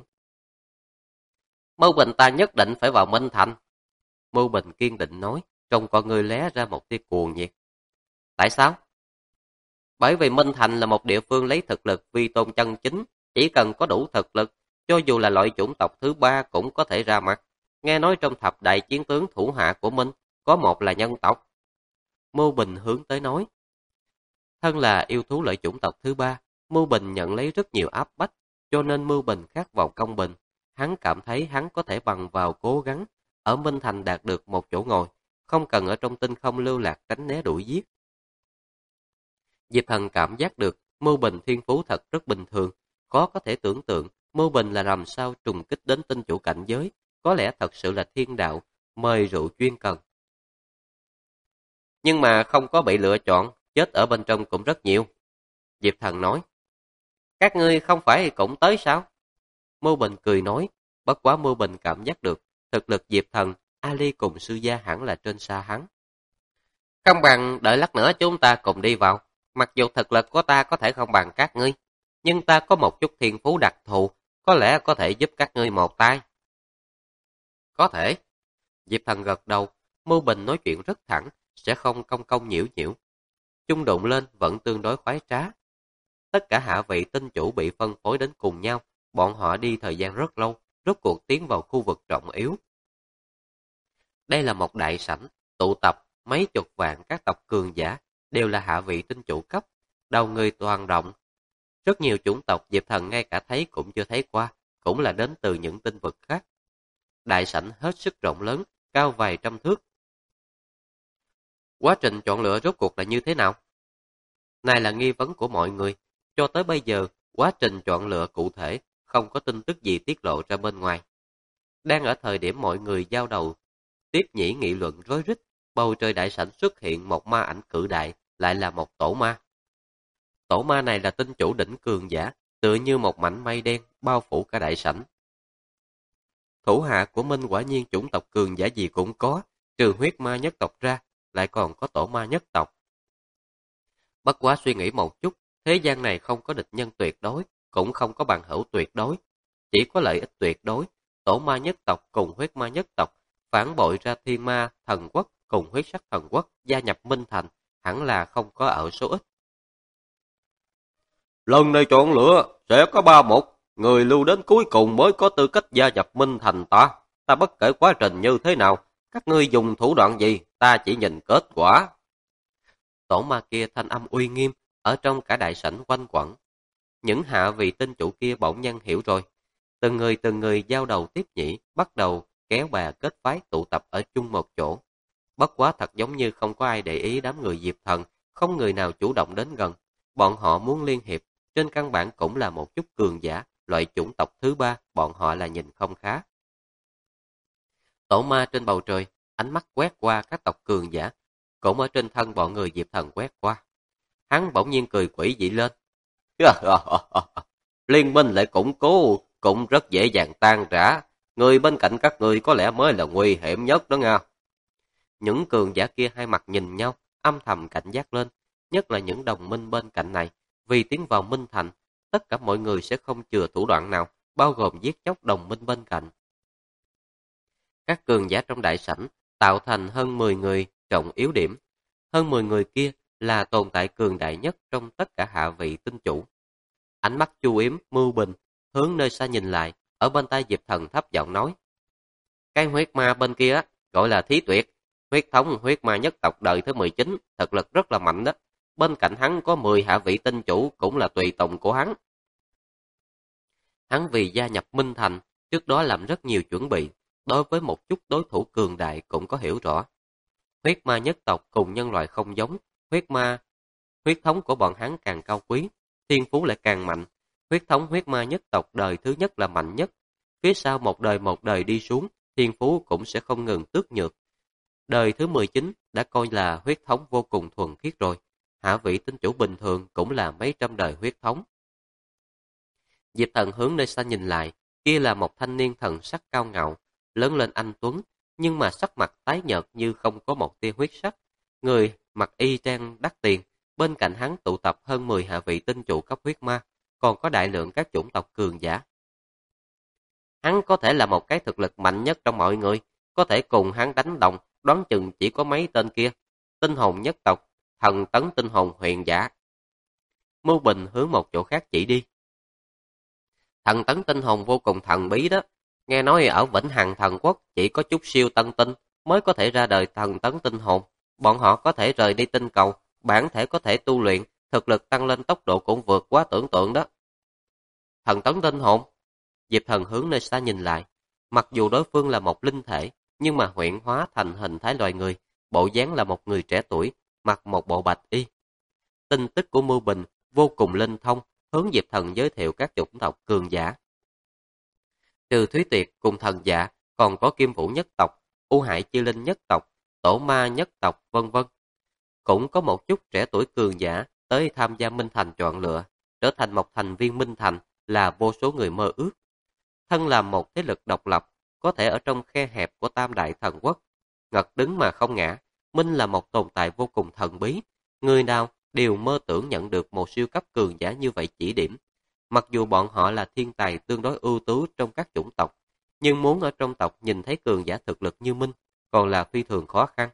Mưu Bình ta nhất định phải vào Minh Thành. Mưu Bình kiên định nói, trong con người lóe ra một tia cuồng nhiệt. Tại sao? Bởi vì Minh Thành là một địa phương lấy thực lực vi tôn chân chính, chỉ cần có đủ thực lực, cho dù là loại chủng tộc thứ ba cũng có thể ra mặt. Nghe nói trong thập đại chiến tướng thủ hạ của Minh, có một là nhân tộc. Mưu Bình hướng tới nói. Thân là yêu thú loại chủng tộc thứ ba, Mưu Bình nhận lấy rất nhiều áp bách, cho nên Mưu Bình khát vọng công bình. Hắn cảm thấy hắn có thể bằng vào cố gắng, ở Minh Thành đạt được một chỗ ngồi, không cần ở trong tinh không lưu lạc tránh né đuổi giết. Diệp Thần cảm giác được Mưu Bình thiên phú thật rất bình thường, khó có thể tưởng tượng Mưu Bình là làm sao trùng kích đến tinh chủ cảnh giới, có lẽ thật sự là thiên đạo, mời rượu chuyên cần. Nhưng mà không có bị lựa chọn, chết ở bên trong cũng rất nhiều. Diệp Thần nói, các ngươi không phải cũng tới sao? Mưu Bình cười nói, bất quá Mưu Bình cảm giác được, thực lực Diệp Thần, Ali cùng sư gia hẳn là trên xa hắn. Không bằng đợi lát nữa chúng ta cùng đi vào. Mặc dù thực lực của ta có thể không bằng các ngươi, nhưng ta có một chút thiên phú đặc thù, có lẽ có thể giúp các ngươi một tay. Có thể. Diệp Thần gật đầu, Mưu Bình nói chuyện rất thẳng, sẽ không công công nhiễu nhiễu. Chung đụng lên vẫn tương đối khoái trá. Tất cả hạ vị tinh chủ bị phân phối đến cùng nhau, bọn họ đi thời gian rất lâu, rốt cuộc tiến vào khu vực trọng yếu. Đây là một đại sảnh, tụ tập mấy chục vạn các tộc cường giả, đều là hạ vị tinh chủ cấp, đầu người toàn động. Rất nhiều chủng tộc Diệp Thần ngay cả thấy cũng chưa thấy qua, cũng là đến từ những tinh vực khác. Đại sảnh hết sức rộng lớn, cao vài trăm thước. Quá trình chọn lựa rốt cuộc là như thế nào? Này là nghi vấn của mọi người. Cho tới bây giờ, quá trình chọn lựa cụ thể không có tin tức gì tiết lộ ra bên ngoài. Đang ở thời điểm mọi người giao đầu, tiếp nhĩ nghị luận rối rít, bầu trời đại sảnh xuất hiện một ma ảnh cự đại, lại là một tổ ma. Tổ ma này là tinh chủ đỉnh cường giả, tựa như một mảnh mây đen bao phủ cả đại sảnh. Thủ hạ của Minh quả nhiên chủng tộc cường giả gì cũng có, trừ huyết ma nhất tộc ra, lại còn có tổ ma nhất tộc. Bất quá suy nghĩ một chút, thế gian này không có địch nhân tuyệt đối, cũng không có bằng hữu tuyệt đối. Chỉ có lợi ích tuyệt đối, tổ ma nhất tộc cùng huyết ma nhất tộc, phản bội ra thiên ma thần quốc cùng huyết sắc thần quốc, gia nhập Minh Thành, hẳn là không có ở số ít. Lần này chọn lựa sẽ có 3 mục, người lưu đến cuối cùng mới có tư cách gia nhập Minh Thành ta. Ta bất kể quá trình như thế nào, các ngươi dùng thủ đoạn gì, ta chỉ nhìn kết quả. Tổ ma kia thanh âm uy nghiêm, ở trong cả đại sảnh quanh quẩn. Những hạ vị tinh chủ kia bỗng nhân hiểu rồi. Từng người giao đầu tiếp nhĩ, bắt đầu kéo bè kết phái tụ tập ở chung một chỗ. Bất quá thật giống như không có ai để ý đám người Diệp Thần, không người nào chủ động đến gần. Bọn họ muốn liên hiệp, trên căn bản cũng là một chút cường giả, loại chủng tộc thứ ba, bọn họ là nhìn không khá. Tổ ma trên bầu trời, ánh mắt quét qua các tộc cường giả, cũng ở trên thân bọn người Diệp Thần quét qua. Hắn bỗng nhiên cười quỷ dị lên. Liên minh lại củng cố, cũng rất dễ dàng tan rã. Người bên cạnh các người có lẽ mới là nguy hiểm nhất đó nha. Những cường giả kia hai mặt nhìn nhau, âm thầm cảnh giác lên, nhất là những đồng minh bên cạnh này. Vì tiến vào Minh Thành, tất cả mọi người sẽ không chừa thủ đoạn nào, bao gồm giết chóc đồng minh bên cạnh. Các cường giả trong đại sảnh tạo thành hơn 10 người trọng yếu điểm. Hơn 10 người kia là tồn tại cường đại nhất trong tất cả hạ vị tinh chủ. Ánh mắt Chu Yếm, Mưu Bình, hướng nơi xa nhìn lại, ở bên tai Diệp Thần thấp giọng nói. Cái huyết ma bên kia gọi là Thí Tuyệt, huyết thống huyết ma nhất tộc đời thứ 19, thực lực rất là mạnh đó. Bên cạnh hắn có 10 hạ vị tinh chủ cũng là tùy tùng của hắn. Hắn vì gia nhập Minh Thành, trước đó làm rất nhiều chuẩn bị, đối với một chút đối thủ cường đại cũng có hiểu rõ. Huyết ma nhất tộc cùng nhân loại không giống, huyết thống của bọn hắn càng cao quý, thiên phú lại càng mạnh. Huyết thống huyết ma nhất tộc đời thứ nhất là mạnh nhất, phía sau một đời đi xuống, thiên phú cũng sẽ không ngừng tước nhược. Đời thứ 19 đã coi là huyết thống vô cùng thuần khiết rồi, hạ vị tinh chủ bình thường cũng là mấy trăm đời huyết thống. Diệp Thần hướng nơi xa nhìn lại, kia là một thanh niên thần sắc cao ngạo, lớn lên anh tuấn, nhưng mà sắc mặt tái nhợt như không có một tia huyết sắc. Người mặc y trang đắt tiền, bên cạnh hắn tụ tập hơn 10 hạ vị tinh chủ cấp huyết ma, còn có đại lượng các chủng tộc cường giả. Hắn có thể là một cái thực lực mạnh nhất trong mọi người, có thể cùng hắn đánh đồng, đoán chừng chỉ có mấy tên kia. Tinh hồn nhất tộc, thần tấn tinh hồn huyền giả. Mưu Bình hướng một chỗ khác chỉ đi. Thần tấn tinh hồn vô cùng thần bí đó. Nghe nói ở Vĩnh Hằng thần quốc chỉ có chút siêu tân tinh mới có thể ra đời thần tấn tinh hồn. Bọn họ có thể rời đi tinh cầu, bản thể có thể tu luyện, thực lực tăng lên tốc độ cũng vượt quá tưởng tượng đó. Thần tấn tinh hồn. Diệp Thần hướng nơi xa nhìn lại. Mặc dù đối phương là một linh thể, nhưng mà huyễn hóa thành hình thái loài người, bộ dáng là một người trẻ tuổi, mặc một bộ bạch y. Tin tức của Mưu Bình vô cùng linh thông, hướng Diệp Thần giới thiệu các chủng tộc cường giả. Trừ Thúy Tuyệt cùng thần giả, còn có Kim Vũ nhất tộc, U Hải Chi Linh nhất tộc, Tổ Ma nhất tộc, vân vân. Cũng có một chút trẻ tuổi cường giả tới tham gia Minh Thành chọn lựa, trở thành một thành viên Minh Thành là vô số người mơ ước. Thân làm một thế lực độc lập, có thể ở trong khe hẹp của Tam Đại Thần Quốc, ngật đứng mà không ngã, Minh là một tồn tại vô cùng thần bí. Người nào đều mơ tưởng nhận được một siêu cấp cường giả như vậy chỉ điểm. Mặc dù bọn họ là thiên tài tương đối ưu tú trong các chủng tộc, nhưng muốn ở trong tộc nhìn thấy cường giả thực lực như Minh còn là phi thường khó khăn.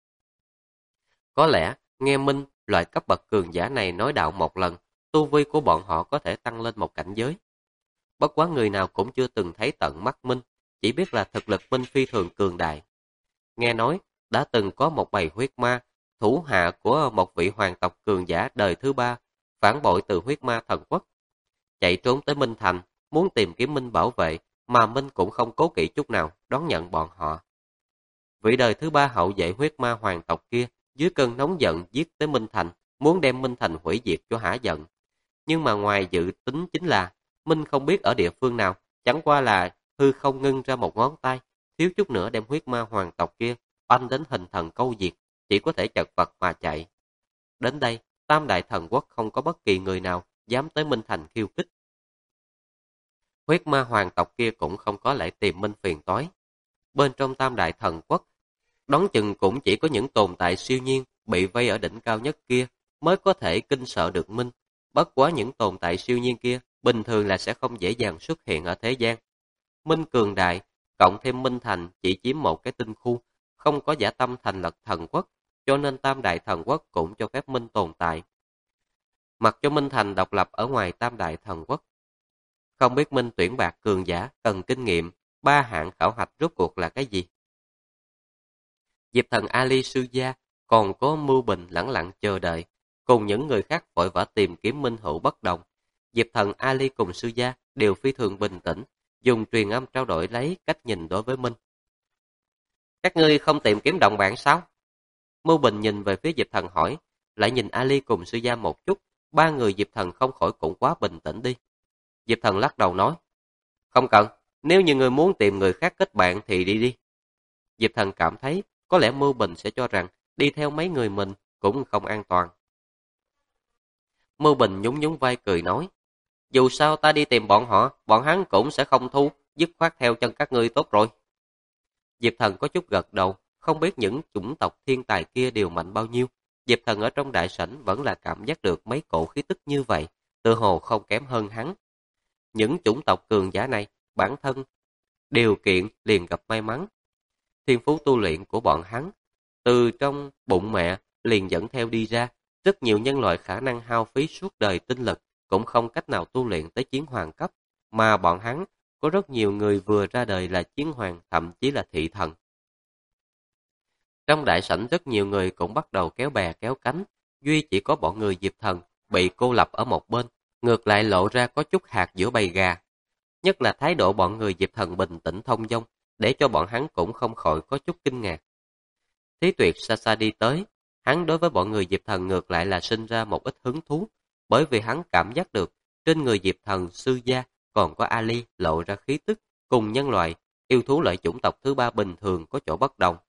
Có lẽ, nghe Minh, loại cấp bậc cường giả này nói đạo một lần, tu vi của bọn họ có thể tăng lên một cảnh giới. Bất quá người nào cũng chưa từng thấy tận mắt Minh, chỉ biết là thực lực Minh phi thường cường đại. Nghe nói, đã từng có một bầy huyết ma, thủ hạ của một vị hoàng tộc cường giả đời thứ ba, phản bội từ huyết ma thần quốc. Chạy trốn tới Minh Thành, muốn tìm kiếm Minh bảo vệ, mà Minh cũng không cố kỵ chút nào đón nhận bọn họ. Vị đời thứ ba hậu vệ huyết ma hoàng tộc kia, dưới cơn nóng giận giết tới Minh Thành, muốn đem Minh Thành hủy diệt cho hả giận. Nhưng mà ngoài dự tính chính là, Minh không biết ở địa phương nào, chẳng qua là hư không ngưng ra một ngón tay, thiếu chút nữa đem huyết ma hoàng tộc kia oanh đến hình thần câu diệt, chỉ có thể chật vật mà chạy. Đến đây, Tam Đại Thần Quốc không có bất kỳ người nào dám tới Minh Thành khiêu khích. Huyết ma hoàng tộc kia cũng không có lại tìm Minh phiền toái. Bên trong Tam Đại Thần Quốc, đoán chừng cũng chỉ có những tồn tại siêu nhiên bị vây ở đỉnh cao nhất kia mới có thể kinh sợ được Minh. Bất quá những tồn tại siêu nhiên kia bình thường là sẽ không dễ dàng xuất hiện ở thế gian. Minh cường đại, cộng thêm Minh Thành chỉ chiếm một cái tinh khu, không có dã tâm thành lập thần quốc, cho nên Tam Đại Thần Quốc cũng cho phép Minh tồn tại. Mặc cho Minh Thành độc lập ở ngoài Tam Đại Thần Quốc. Không biết Minh tuyển bạc cường giả cần kinh nghiệm, 3 hạng khảo hạch rốt cuộc là cái gì? Diệp Thần Ali sư gia còn có Mưu Bình lẳng lặng chờ đợi, cùng những người khác vội vã tìm kiếm minh hữu bất đồng. Diệp Thần Ali cùng sư gia đều phi thường bình tĩnh, dùng truyền âm trao đổi lấy cách nhìn đối với Minh. Các ngươi không tìm kiếm đồng bạn sao? Mưu Bình nhìn về phía Diệp Thần hỏi, lại nhìn Ali cùng sư gia một chút, 3 người Diệp Thần không khỏi cũng quá bình tĩnh đi. Diệp Thần lắc đầu nói, không cần, nếu như người muốn tìm người khác kết bạn thì đi đi. Diệp Thần cảm thấy có lẽ Mưu Bình sẽ cho rằng đi theo mấy người mình cũng không an toàn. Mưu Bình nhún nhún vai cười nói, dù sao ta đi tìm bọn hắn cũng sẽ không thu, dứt khoát theo chân các ngươi tốt rồi. Diệp Thần có chút gật đầu, không biết những chủng tộc thiên tài kia đều mạnh bao nhiêu. Diệp Thần ở trong đại sảnh vẫn là cảm giác được mấy cổ khí tức như vậy, tự hồ không kém hơn hắn. Những chủng tộc cường giả này, bản thân, điều kiện liền gặp may mắn. Thiên phú tu luyện của bọn hắn, từ trong bụng mẹ liền dẫn theo đi ra, rất nhiều nhân loại khả năng hao phí suốt đời tinh lực cũng không cách nào tu luyện tới chiến hoàng cấp, mà bọn hắn có rất nhiều người vừa ra đời là chiến hoàng, thậm chí là thị thần. Trong đại sảnh rất nhiều người cũng bắt đầu kéo bè kéo cánh, duy chỉ có bọn người Diệp Thần bị cô lập ở một bên, ngược lại lộ ra có chút hạt giữa bầy gà. Nhất là thái độ bọn người Diệp Thần bình tĩnh thông dong, để cho bọn hắn cũng không khỏi có chút kinh ngạc. Thí Tuyệt xa xa đi tới, hắn đối với bọn người Diệp Thần ngược lại là sinh ra một ít hứng thú, bởi vì hắn cảm giác được trên người Diệp Thần sư gia còn có Ali lộ ra khí tức cùng nhân loại, yêu thú loại chủng tộc thứ ba bình thường có chỗ bất đồng.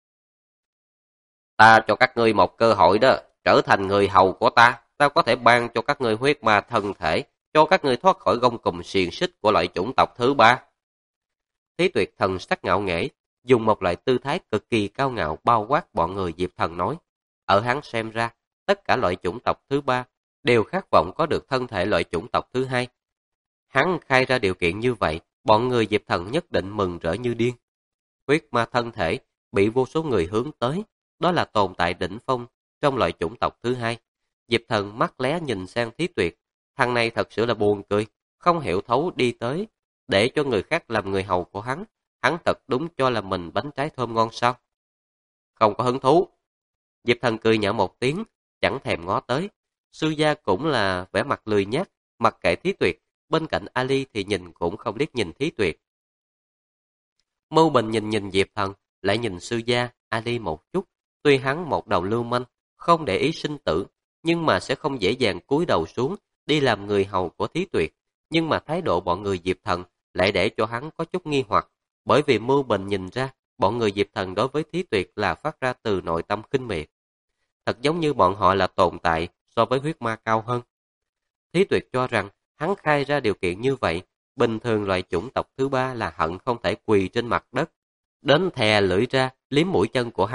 Ta cho các ngươi một cơ hội đó, trở thành người hầu của ta có thể ban cho các ngươi huyết ma thân thể, cho các ngươi thoát khỏi gông cùm xiềng xích của loại chủng tộc thứ ba. Thí Tuyệt thần sắc ngạo nghễ, dùng một loại tư thái cực kỳ cao ngạo bao quát bọn người Diệp Thần nói. Ở hắn xem ra, tất cả loại chủng tộc thứ ba đều khát vọng có được thân thể loại chủng tộc thứ hai. Hắn khai ra điều kiện như vậy, bọn người Diệp Thần nhất định mừng rỡ như điên. Huyết ma thân thể bị vô số người hướng tới, đó là tồn tại đỉnh phong trong loại chủng tộc thứ hai. Diệp Thần mắt lé nhìn sang Thí Tuyệt, thằng này thật sự là buồn cười, không hiểu thấu đi tới, để cho người khác làm người hầu của hắn thật đúng cho là mình bánh trái thơm ngon sao? Không có hứng thú. Diệp Thần cười nhạo một tiếng, chẳng thèm ngó tới. Sư gia cũng là vẻ mặt lười nhác, mặc kệ Thí Tuyệt, bên cạnh Ali thì nhìn cũng không liếc nhìn Thí Tuyệt. Mưu Bình nhìn nhìn Diệp Thần, lại nhìn sư gia, Ali một chút, tuy hắn một đầu lưu manh, không để ý sinh tử, nhưng mà sẽ không dễ dàng cúi đầu xuống đi làm người hầu của Thí Tuyệt, nhưng mà thái độ bọn người Diệp Thần lại để cho hắn có chút nghi hoặc, bởi vì Mưu Bình nhìn ra, bọn người Diệp Thần đối với Thí Tuyệt là phát ra từ nội tâm khinh miệt. Thật giống như bọn họ là tồn tại so với huyết ma cao hơn. Thí Tuyệt cho rằng, hắn khai ra điều kiện như vậy, bình thường loại chủng tộc thứ ba là hận không thể quỳ trên mặt đất. Đến thè lưỡi ra, liếm mũi chân của hắn,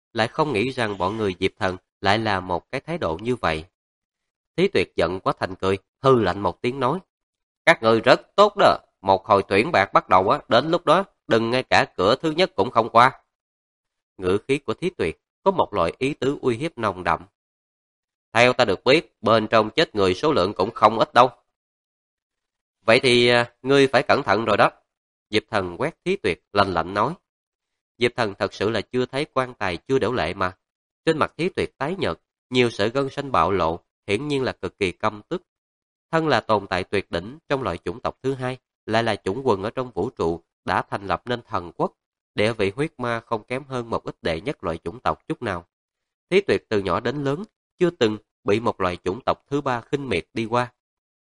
lại không nghĩ rằng bọn người Diệp Thần lại là một cái thái độ như vậy. Thí Tuyệt giận quá thành cười, hư lạnh một tiếng nói. Các người rất tốt đó, một hồi tuyển bạc bắt đầu á, đến lúc đó đừng ngay cả cửa thứ nhất cũng không qua. Ngữ khí của Thí Tuyệt có một loại ý tứ uy hiếp nồng đậm. Theo ta được biết, bên trong chết người số lượng cũng không ít đâu. Vậy thì ngươi phải cẩn thận rồi đó. Diệp Thần quét Thí Tuyệt lạnh lạnh nói. Diệp Thần thật sự là chưa thấy quan tài chưa đổ lệ mà. Trên mặt Thí Tuyệt tái nhợt, nhiều sợi gân xanh bạo lộ, hiển nhiên là cực kỳ căm tức. Thân là tồn tại tuyệt đỉnh trong loại chủng tộc thứ hai, lại là chủng quần ở trong vũ trụ đã thành lập nên thần quốc. Địa vị huyết ma không kém hơn một ít đệ nhất loại chủng tộc chút nào. Thí Tuyệt từ nhỏ đến lớn, chưa từng bị một loại chủng tộc thứ ba khinh miệt đi qua.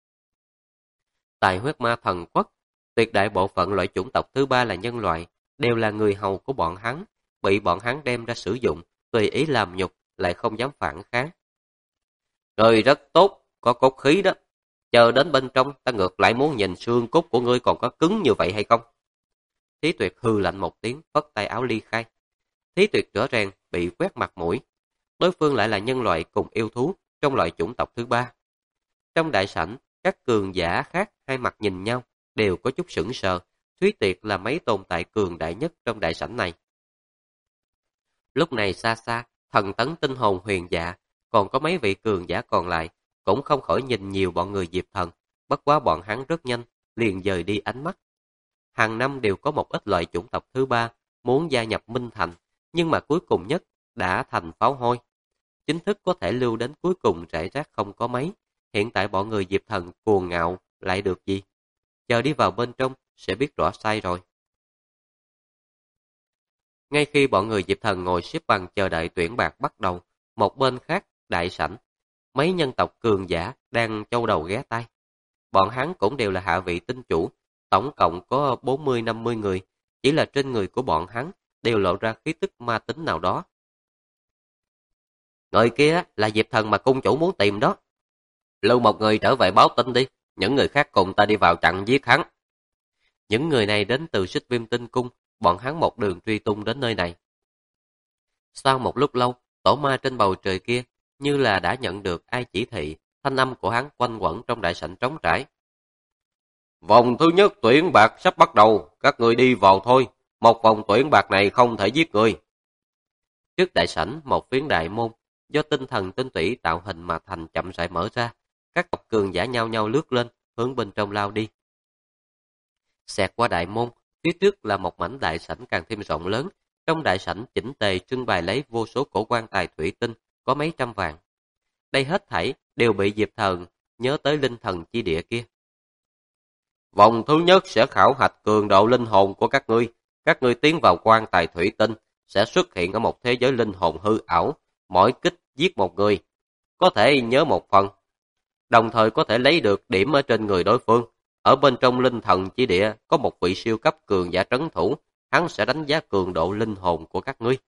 Tại huyết ma thần quốc, tuyệt đại bộ phận loại chủng tộc thứ ba là nhân loại, đều là người hầu của bọn hắn, bị bọn hắn đem ra sử dụng, tùy ý làm nhục, lại không dám phản kháng. Rồi rất tốt, có cốt khí đó. Chờ đến bên trong, ta ngược lại muốn nhìn xương cốt của ngươi còn có cứng như vậy hay không? Thí Tuyệt hừ lạnh một tiếng, phất tay áo ly khai. Thí Tuyệt rõ ràng bị quét mặt mũi. Đối phương lại là nhân loại cùng yêu thú trong loại chủng tộc thứ ba. Trong đại sảnh, các cường giả khác hai mặt nhìn nhau, đều có chút sững sờ. Thí Tuyệt là mấy tồn tại cường đại nhất trong đại sảnh này. Lúc này xa xa, thần tấn tinh hồn huyền dạ, còn có mấy vị cường giả còn lại, cũng không khỏi nhìn nhiều bọn người Diệp Thần, bất quá bọn hắn rất nhanh, liền dời đi ánh mắt. Hàng năm đều có một ít loại chủng tộc thứ ba muốn gia nhập Minh Thành, nhưng mà cuối cùng nhất đã thành pháo hôi. Chính thức có thể lưu đến cuối cùng rải rác không có mấy. Hiện tại bọn người Diệp Thần cuồng ngạo lại được gì? Chờ đi vào bên trong sẽ biết rõ sai rồi. Ngay khi bọn người Diệp Thần ngồi xếp bằng chờ đợi tuyển bạc bắt đầu, một bên khác, đại sảnh, mấy nhân tộc cường giả đang châu đầu ghé tai. Bọn hắn cũng đều là hạ vị tinh chủ, tổng cộng có 40-50 người, chỉ là trên người của bọn hắn đều lộ ra khí tức ma tính nào đó. Người kia là Diệp Thần mà cung chủ muốn tìm đó. Lưu một người trở về báo tin đi, những người khác cùng ta đi vào chặn giết hắn. Những người này đến từ Xích Viêm Tinh Cung, bọn hắn một đường truy tung đến nơi này. Sau một lúc lâu, tổ ma trên bầu trời kia như là đã nhận được ai chỉ thị, thanh âm của hắn quanh quẩn trong đại sảnh trống trải. Vòng thứ nhất tuyển bạc sắp bắt đầu, các người đi vào thôi, một vòng tuyển bạc này không thể giết người. Trước đại sảnh, một phiến đại môn, do tinh thần tinh tủy tạo hình mà thành chậm rãi mở ra, các tộc cường giả nhau nhau lướt lên, hướng bên trong lao đi. Xẹt qua đại môn, phía trước là một mảnh đại sảnh càng thêm rộng lớn, trong đại sảnh chỉnh tề trưng bày lấy vô số cổ quan tài thủy tinh, có mấy trăm vàng. Đây hết thảy đều bị Diệp Thần nhớ tới linh thần chi địa kia. Vòng thứ nhất sẽ khảo hạch cường độ linh hồn của các ngươi. Các ngươi tiến vào quan tài thủy tinh sẽ xuất hiện ở một thế giới linh hồn hư ảo. Mỗi kích giết một người, có thể nhớ một phần, đồng thời có thể lấy được điểm ở trên người đối phương. Ở bên trong linh thần chi địa có một vị siêu cấp cường giả trấn thủ, hắn sẽ đánh giá cường độ linh hồn của các ngươi.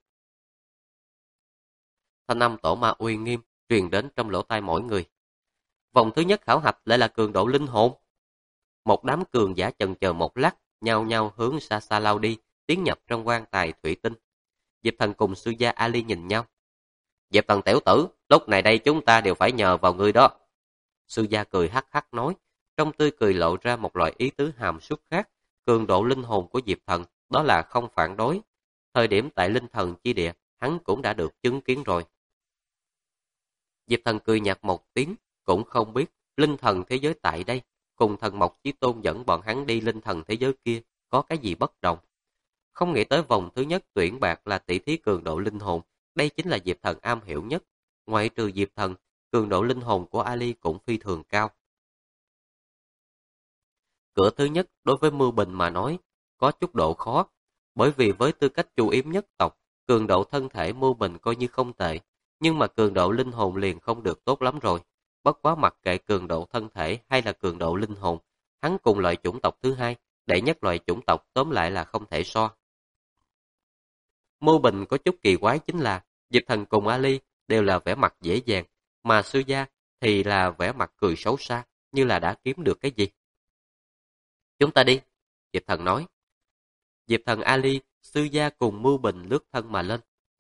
Thanh âm tổ ma uy nghiêm truyền đến trong lỗ tai mỗi người. Vòng thứ nhất khảo hạch lại là cường độ linh hồn. Một đám cường giả chần chờ một lát, nhao nhao hướng xa xa lao đi, tiến nhập trong quan tài thủy tinh. Diệp Thần cùng sư gia Ali nhìn nhau. Diệp Thần tiểu tử, lúc này đây chúng ta đều phải nhờ vào ngươi đó. Sư gia cười hắc hắc nói, trong tươi cười lộ ra một loại ý tứ hàm súc khác. Cường độ linh hồn của Diệp Thần đó là không phản đối. Thời điểm tại linh thần chi địa, hắn cũng đã được chứng kiến rồi. Diệp Thần cười nhạt một tiếng, cũng không biết linh thần thế giới tại đây cùng thần Mộc Chí Tôn dẫn bọn hắn đi linh thần thế giới kia có cái gì bất đồng. Không nghĩ tới vòng thứ nhất tuyển bạc là tỷ thí cường độ linh hồn, đây chính là Diệp Thần am hiểu nhất. Ngoại trừ Diệp Thần, cường độ linh hồn của Ali cũng phi thường cao. Cửa thứ nhất đối với Mưu Bình mà nói có chút độ khó, bởi vì với tư cách chủ yếm nhất tộc, cường độ thân thể Mưu Bình coi như không tệ, nhưng mà cường độ linh hồn liền không được tốt lắm rồi. Bất quá mặc kệ cường độ thân thể hay là cường độ linh hồn, hắn cùng loại chủng tộc thứ hai, đệ nhất loại chủng tộc tóm lại là không thể so. Mưu Bình có chút kỳ quái chính là Diệp Thần cùng Ali đều là vẻ mặt dễ dàng, mà sư gia thì là vẻ mặt cười xấu xa, như là đã kiếm được cái gì. Chúng ta đi, Diệp Thần nói. Diệp Thần Ali, sư gia cùng Mưu Bình lướt thân mà lên,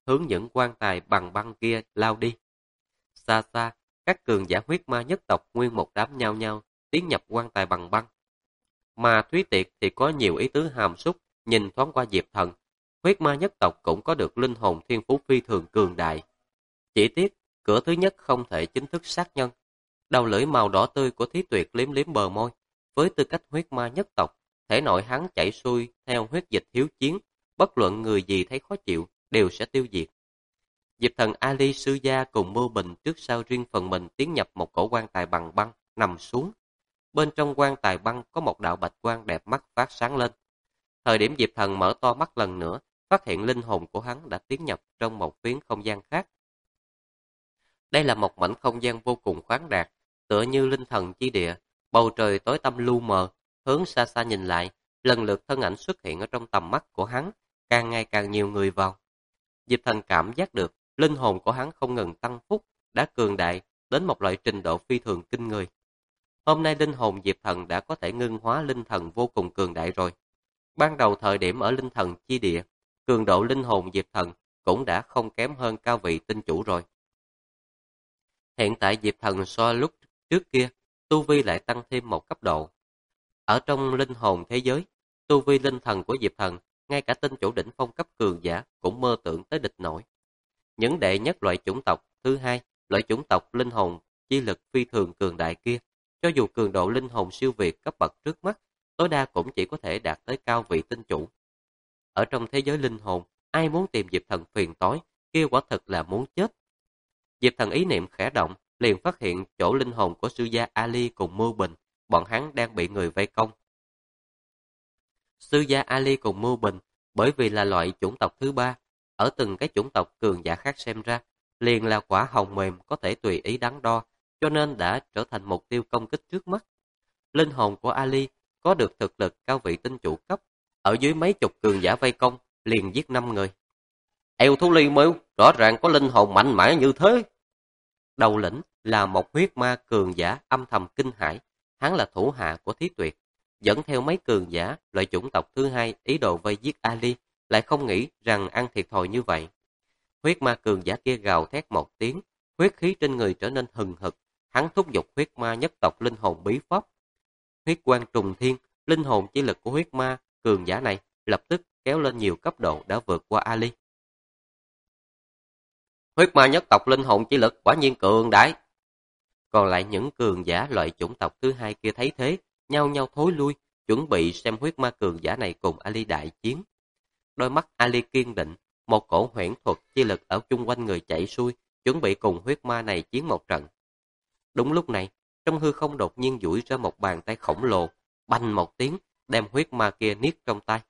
hướng những quan tài bằng băng kia lao đi. Xa xa, các cường giả huyết ma nhất tộc nguyên một đám nhao nhao tiến nhập quan tài bằng băng. Mà Thúy Tiệt thì có nhiều ý tứ hàm súc, nhìn thoáng qua Diệp Thần. Huyết ma nhất tộc cũng có được linh hồn thiên phú phi thường cường đại. Chỉ tiếc, cửa thứ nhất không thể chính thức sát nhân. Đầu lưỡi màu đỏ tươi của Thúy Tuyệt liếm liếm bờ môi. Với tư cách huyết ma nhất tộc, thể nội hắn chảy xuôi theo huyết dịch hiếu chiến, bất luận người gì thấy khó chịu đều sẽ tiêu diệt. Diệp Thần Ali Sư Gia cùng Mưu Bình trước sau riêng phần mình tiến nhập một cổ quan tài bằng băng, nằm xuống. Bên trong quan tài băng có một đạo bạch quang đẹp mắt phát sáng lên. Thời điểm Diệp Thần mở to mắt lần nữa, phát hiện linh hồn của hắn đã tiến nhập trong một phiến không gian khác. Đây là một mảnh không gian vô cùng khoáng đạt, tựa như linh thần chi địa, bầu trời tối tăm lu mờ, hướng xa xa nhìn lại, lần lượt thân ảnh xuất hiện ở trong tầm mắt của hắn, càng ngày càng nhiều người vào. Diệp Thần cảm giác được, linh hồn của hắn không ngừng tăng phúc, đã cường đại đến một loại trình độ phi thường kinh người. Hôm nay linh hồn Diệp Thần đã có thể ngưng hóa linh thần vô cùng cường đại rồi. Ban đầu thời điểm ở linh thần chi địa, cường độ linh hồn Diệp Thần cũng đã không kém hơn cao vị tinh chủ rồi. Hiện tại Diệp Thần so lúc trước kia, tu vi lại tăng thêm một cấp độ. Ở trong linh hồn thế giới, tu vi linh thần của Diệp Thần, ngay cả tinh chủ đỉnh phong cấp cường giả cũng mơ tưởng tới địch nổi. Những đệ nhất loại chủng tộc thứ hai, loại chủng tộc linh hồn chi lực phi thường cường đại kia, cho dù cường độ linh hồn siêu việt cấp bậc trước mắt, tối đa cũng chỉ có thể đạt tới cao vị tinh chủ. Ở trong thế giới linh hồn, ai muốn tìm Diệp Thần phiền toái, kia quả thực là muốn chết. Diệp Thần ý niệm khẽ động, liền phát hiện chỗ linh hồn của sư gia Ali cùng Mưu Bình, bọn hắn đang bị người vây công. Sư gia Ali cùng Mưu Bình, bởi vì là loại chủng tộc thứ ba, ở từng cái chủng tộc cường giả khác xem ra, liền là quả hồng mềm có thể tùy ý đắn đo, cho nên đã trở thành mục tiêu công kích trước mắt. Linh hồn của Ali có được thực lực cao vị tinh chủ cấp, ở dưới mấy chục cường giả vây công, liền giết 5 người. Eo thú ly mưu, rõ ràng có linh hồn mạnh mẽ như thế. Đầu lĩnh là một huyết ma cường giả âm thầm kinh hãi, hắn là thủ hạ của Thí Tuyệt, dẫn theo mấy cường giả loại chủng tộc thứ hai ý đồ vây giết Ali, lại không nghĩ rằng ăn thiệt thòi như vậy. Huyết ma cường giả kia gào thét một tiếng, huyết khí trên người trở nên hừng hực, hắn thúc giục huyết ma nhất tộc linh hồn bí pháp. Huyết quang trùng thiên, linh hồn chi lực của huyết ma cường giả này lập tức kéo lên nhiều cấp độ đã vượt qua Ali. Huyết ma nhất tộc linh hồn chi lực quả nhiên cường đại. Còn lại những cường giả loại chủng tộc thứ hai kia thấy thế, nhau nhau thối lui, chuẩn bị xem huyết ma cường giả này cùng Ali đại chiến. Đôi mắt Ali kiên định, một cổ huyễn thuật chi lực ở chung quanh người chạy xuôi, chuẩn bị cùng huyết ma này chiến một trận. Đúng lúc này, trong hư không đột nhiên duỗi ra một bàn tay khổng lồ, bành một tiếng, đem huyết ma kia niết trong tay.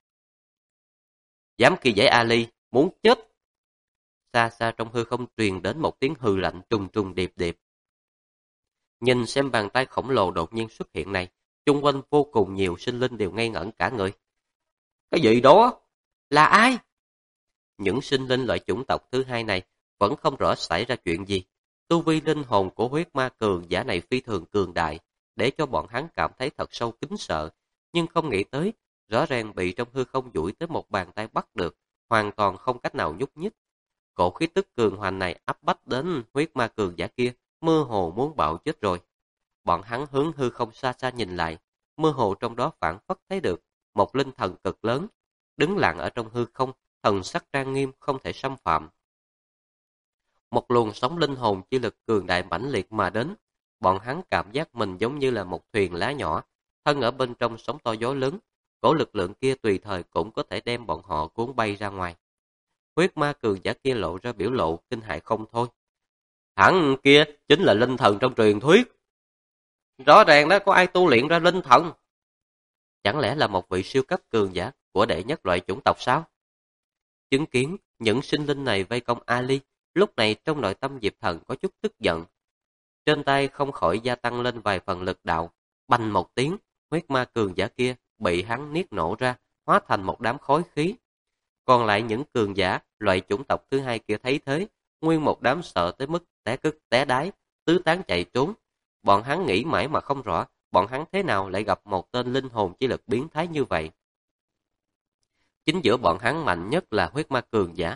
Dám khi dễ Ali, muốn chết. Xa xa trong hư không truyền đến một tiếng hừ lạnh trùng trùng điệp điệp. Nhìn xem bàn tay khổng lồ đột nhiên xuất hiện này, chung quanh vô cùng nhiều sinh linh đều ngây ngẩn cả người. Cái gì đó? Là ai? Những sinh linh loại chủng tộc thứ hai này vẫn không rõ xảy ra chuyện gì. Tu vi linh hồn của huyết ma cường giả này phi thường cường đại, để cho bọn hắn cảm thấy thật sâu kính sợ, nhưng không nghĩ tới, rõ ràng bị trong hư không duỗi tới một bàn tay bắt được, hoàn toàn không cách nào nhúc nhích. Cổ khí tức cường hoành này áp bách đến huyết ma cường giả kia, mơ hồ muốn bạo chết rồi. Bọn hắn hướng hư không xa xa nhìn lại, mơ hồ trong đó phản phất thấy được một linh thần cực lớn, đứng lặng ở trong hư không, thần sắc trang nghiêm không thể xâm phạm. Một luồng sóng linh hồn chi lực cường đại mãnh liệt mà đến, bọn hắn cảm giác mình giống như là một thuyền lá nhỏ, thân ở bên trong sóng to gió lớn, cổ lực lượng kia tùy thời cũng có thể đem bọn họ cuốn bay ra ngoài. Huyết ma cường giả kia lộ ra biểu lộ kinh hại không thôi. Hắn kia chính là linh thần trong truyền thuyết. Rõ ràng đã có ai tu luyện ra linh thần. Chẳng lẽ là một vị siêu cấp cường giả của đệ nhất loại chủng tộc sao? Chứng kiến những sinh linh này vây công Ali, lúc này trong nội tâm Diệp Thần có chút tức giận. Trên tay không khỏi gia tăng lên vài phần lực đạo, bành một tiếng, huyết ma cường giả kia bị hắn niết nổ ra, hóa thành một đám khói khí. Còn lại những cường giả loại chủng tộc thứ hai kia thấy thế, nguyên một đám sợ tới mức té cứt té đái, tứ tán chạy trốn. Bọn hắn nghĩ mãi mà không rõ, bọn hắn thế nào lại gặp một tên linh hồn chi lực biến thái như vậy. Chính giữa bọn hắn mạnh nhất là huyết ma cường giả,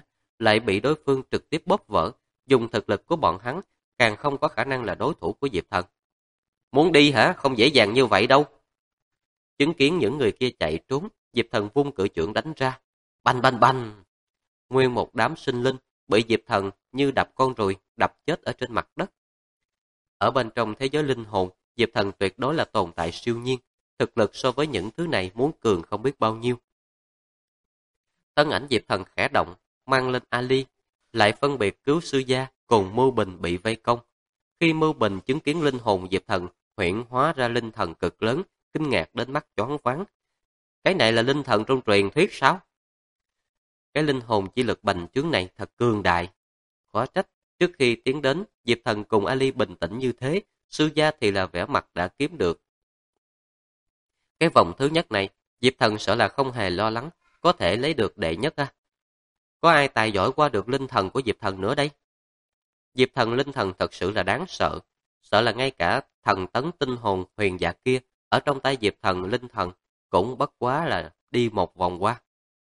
lại bị đối phương trực tiếp bóp vỡ, dùng thực lực của bọn hắn, càng không có khả năng là đối thủ của Diệp Thần. Muốn đi hả? Không dễ dàng như vậy đâu. Chứng kiến những người kia chạy trốn, Diệp Thần vung cự chưởng đánh ra. Bành bành bành! Nguyên một đám sinh linh bị Diệp Thần như đập con ruồi, đập chết ở trên mặt đất. Ở bên trong thế giới linh hồn, Diệp Thần tuyệt đối là tồn tại siêu nhiên, thực lực so với những thứ này muốn cường không biết bao nhiêu. Thân ảnh Diệp Thần khẽ động, mang lên Ali, lại phân biệt cứu sư gia cùng Mưu Bình bị vây công. Khi Mưu Bình chứng kiến linh hồn Diệp Thần huyễn hóa ra linh thần cực lớn, kinh ngạc đến mắt choáng váng. Cái này là linh thần trong truyền thuyết sao? Cái linh hồn chi lực bành trướng này thật cường đại. Khó trách, trước khi tiến đến, Diệp Thần cùng Ali bình tĩnh như thế, sư gia thì là vẻ mặt đã kiếm được. Cái vòng thứ nhất này, Diệp Thần sợ là không hề lo lắng, có thể lấy được đệ nhất à. Có ai tài giỏi qua được linh thần của Diệp Thần nữa đây? Diệp Thần linh thần thật sự là đáng sợ, sợ là ngay cả thần tấn tinh hồn huyền dạ kia, ở trong tay Diệp Thần linh thần, cũng bất quá là đi một vòng qua.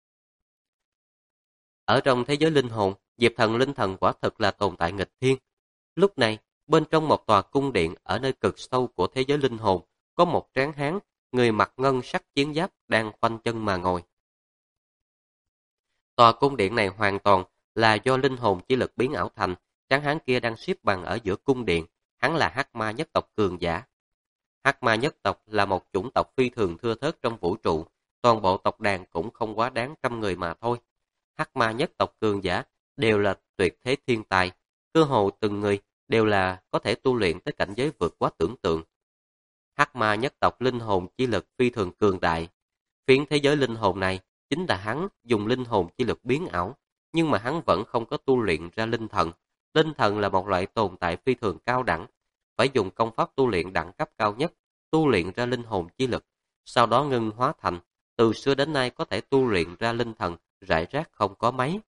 Ở trong thế giới linh hồn, Diệp Thần linh thần quả thực là tồn tại nghịch thiên. Lúc này, bên trong một tòa cung điện ở nơi cực sâu của thế giới linh hồn, có một tráng hán, người mặc ngân sắc chiến giáp đang khoanh chân mà ngồi. Tòa cung điện này hoàn toàn là do linh hồn chi lực biến ảo thành, tráng hán kia đang xếp bằng ở giữa cung điện, hắn là Hắc Ma nhất tộc cường giả. Hắc Ma nhất tộc là một chủng tộc phi thường thưa thớt trong vũ trụ, toàn bộ tộc đàn cũng không quá đáng 100 người mà thôi. Hắc Ma nhất tộc cường giả đều là tuyệt thế thiên tài, cơ hồ từng người đều là có thể tu luyện tới cảnh giới vượt quá tưởng tượng. Hắc Ma nhất tộc linh hồn chi lực phi thường cường đại. Phiến thế giới linh hồn này chính là hắn dùng linh hồn chi lực biến ảo, nhưng mà hắn vẫn không có tu luyện ra linh thần. Linh thần là một loại tồn tại phi thường cao đẳng, phải dùng công pháp tu luyện đẳng cấp cao nhất, tu luyện ra linh hồn chi lực, sau đó ngưng hóa thành. Từ xưa đến nay có thể tu luyện ra linh thần rải rác không có mấy.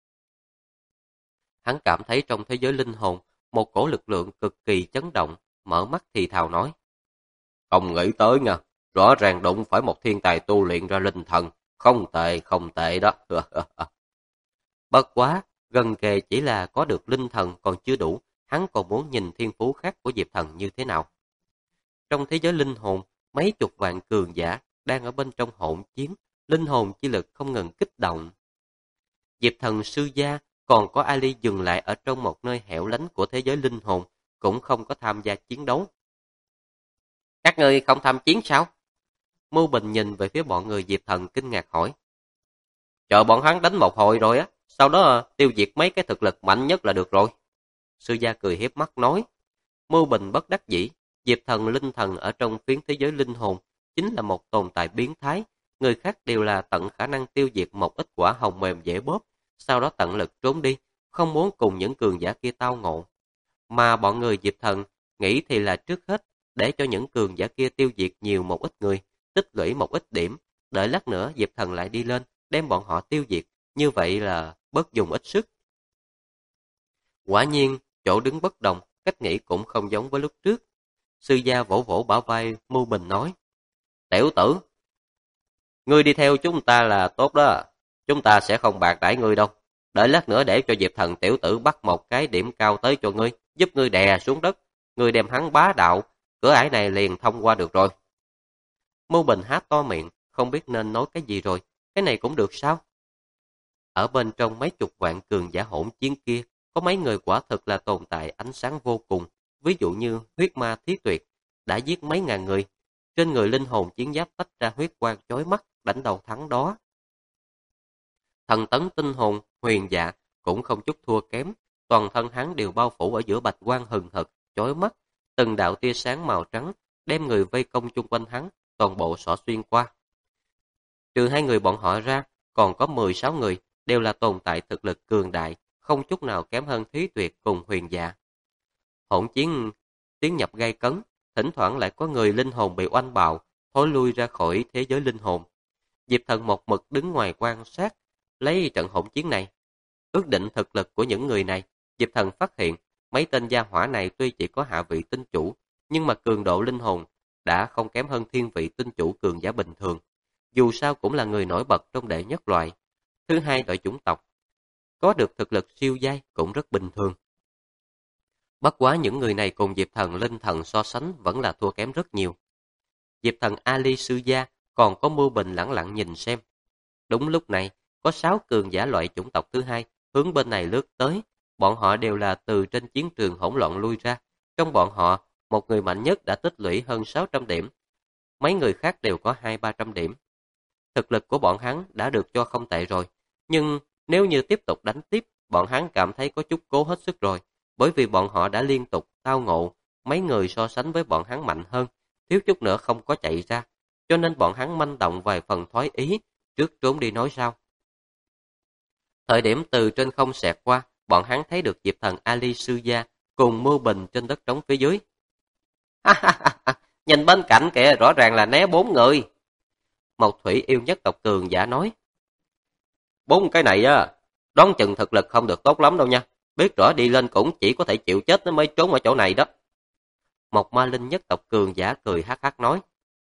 Hắn cảm thấy trong thế giới linh hồn, một cổ lực lượng cực kỳ chấn động, mở mắt thì thào nói. Không nghĩ tới nha, rõ ràng đụng phải một thiên tài tu luyện ra linh thần, không tệ đó. Bất quá, gần kề chỉ là có được linh thần còn chưa đủ, hắn còn muốn nhìn thiên phú khác của Diệp Thần như thế nào. Trong thế giới linh hồn, mấy chục vạn cường giả đang ở bên trong hỗn chiến, linh hồn chi lực không ngừng kích động. Diệp Thần sư gia còn có Ali dừng lại ở trong một nơi hẻo lánh của thế giới linh hồn, cũng không có tham gia chiến đấu. Các ngươi không tham chiến sao? Mưu Bình nhìn về phía bọn người Diệp Thần kinh ngạc hỏi. Chờ bọn hắn đánh một hồi rồi á, sau đó tiêu diệt mấy cái thực lực mạnh nhất là được rồi. Sư gia cười hiếp mắt nói. Mưu Bình bất đắc dĩ, Diệp Thần linh thần ở trong phiến thế giới linh hồn chính là một tồn tại biến thái, người khác đều là tận khả năng tiêu diệt một ít quả hồng mềm dễ bóp, sau đó tận lực trốn đi, không muốn cùng những cường giả kia tao ngộ. Mà bọn người Diệp Thần nghĩ thì là trước hết để cho những cường giả kia tiêu diệt nhiều một ít người, tích lũy một ít điểm, đợi lát nữa Diệp Thần lại đi lên, đem bọn họ tiêu diệt, như vậy là bớt dùng ít sức. Quả nhiên, chỗ đứng bất đồng, cách nghĩ cũng không giống với lúc trước. Sư gia vỗ vỗ bả vai Mưu Bình nói, tiểu tử, ngươi đi theo chúng ta là tốt đó, chúng ta sẽ không bạc đãi ngươi đâu. Đợi lát nữa để cho Diệp Thần tiểu tử bắt một cái điểm cao tới cho ngươi, giúp ngươi đè xuống đất, ngươi đem hắn bá đạo, cửa ải này liền thông qua được rồi. Mưu Bình há to miệng, không biết nên nói cái gì rồi, cái này cũng được sao? Ở bên trong mấy chục vạn cường giả hỗn chiến kia, có mấy người quả thực là tồn tại ánh sáng vô cùng, ví dụ như huyết ma Thí Tuyệt, đã giết mấy ngàn người, trên người linh hồn chiến giáp tách ra huyết quang chói mắt, đánh đầu thắng đó. Thần tấn tinh hồn, huyền dạ, cũng không chút thua kém, toàn thân hắn đều bao phủ ở giữa bạch quang hừng hực, chói mắt, từng đạo tia sáng màu trắng, đem người vây công chung quanh hắn, toàn bộ xỏ xuyên qua. Trừ hai người bọn họ ra, còn có 16 người, đều là tồn tại thực lực cường đại, không chút nào kém hơn Thí Tuyệt cùng huyền dạ. Hỗn chiến tiến nhập gay cấn, thỉnh thoảng lại có người linh hồn bị oanh bạo, thối lui ra khỏi thế giới linh hồn. Diệp Thần một mực đứng ngoài quan sát, lấy trận hỗn chiến này. Ước định thực lực của những người này, Diệp Thần phát hiện mấy tên gia hỏa này tuy chỉ có hạ vị tinh chủ, nhưng mà cường độ linh hồn đã không kém hơn thiên vị tinh chủ cường giả bình thường. Dù sao cũng là người nổi bật trong đệ nhất loại. Thứ hai đội chủng tộc. có được thực lực siêu giai cũng rất bình thường. Bất quá những người này cùng Diệp Thần Linh Thần so sánh vẫn là thua kém rất nhiều. Diệp Thần Ali Sư Gia còn có Mưu Bình lẳng lặng nhìn xem. Đúng lúc này, có 6 cường giả loại chủng tộc thứ hai hướng bên này lướt tới. Bọn họ đều là từ trên chiến trường hỗn loạn lui ra. Trong bọn họ, một người mạnh nhất đã tích lũy hơn 600 điểm. Mấy người khác đều có 200-300 điểm. Thực lực của bọn hắn đã được cho không tệ rồi. Nhưng nếu như tiếp tục đánh tiếp, bọn hắn cảm thấy có chút cố hết sức rồi. Bởi vì bọn họ đã liên tục tao ngộ, mấy người so sánh với bọn hắn mạnh hơn, thiếu chút nữa không có chạy ra. Cho nên bọn hắn manh động vài phần thoái ý, trước trốn đi nói sau. Thời điểm từ trên không xẹt qua, bọn hắn thấy được Diệp Thần Ali Sư Gia cùng Mưu Bình trên đất trống phía dưới. Nhìn bên cạnh kìa, rõ ràng là né 4 người. Mộc Thủy Yêu Nhất tộc cường giả nói. 4 cái này á, đoán chừng thực lực không được tốt lắm đâu nha. Biết rõ đi lên cũng chỉ có thể chịu chết nó mới trốn ở chỗ này đó. Mộc Ma Linh Nhất tộc cường giả cười hắc hắc nói.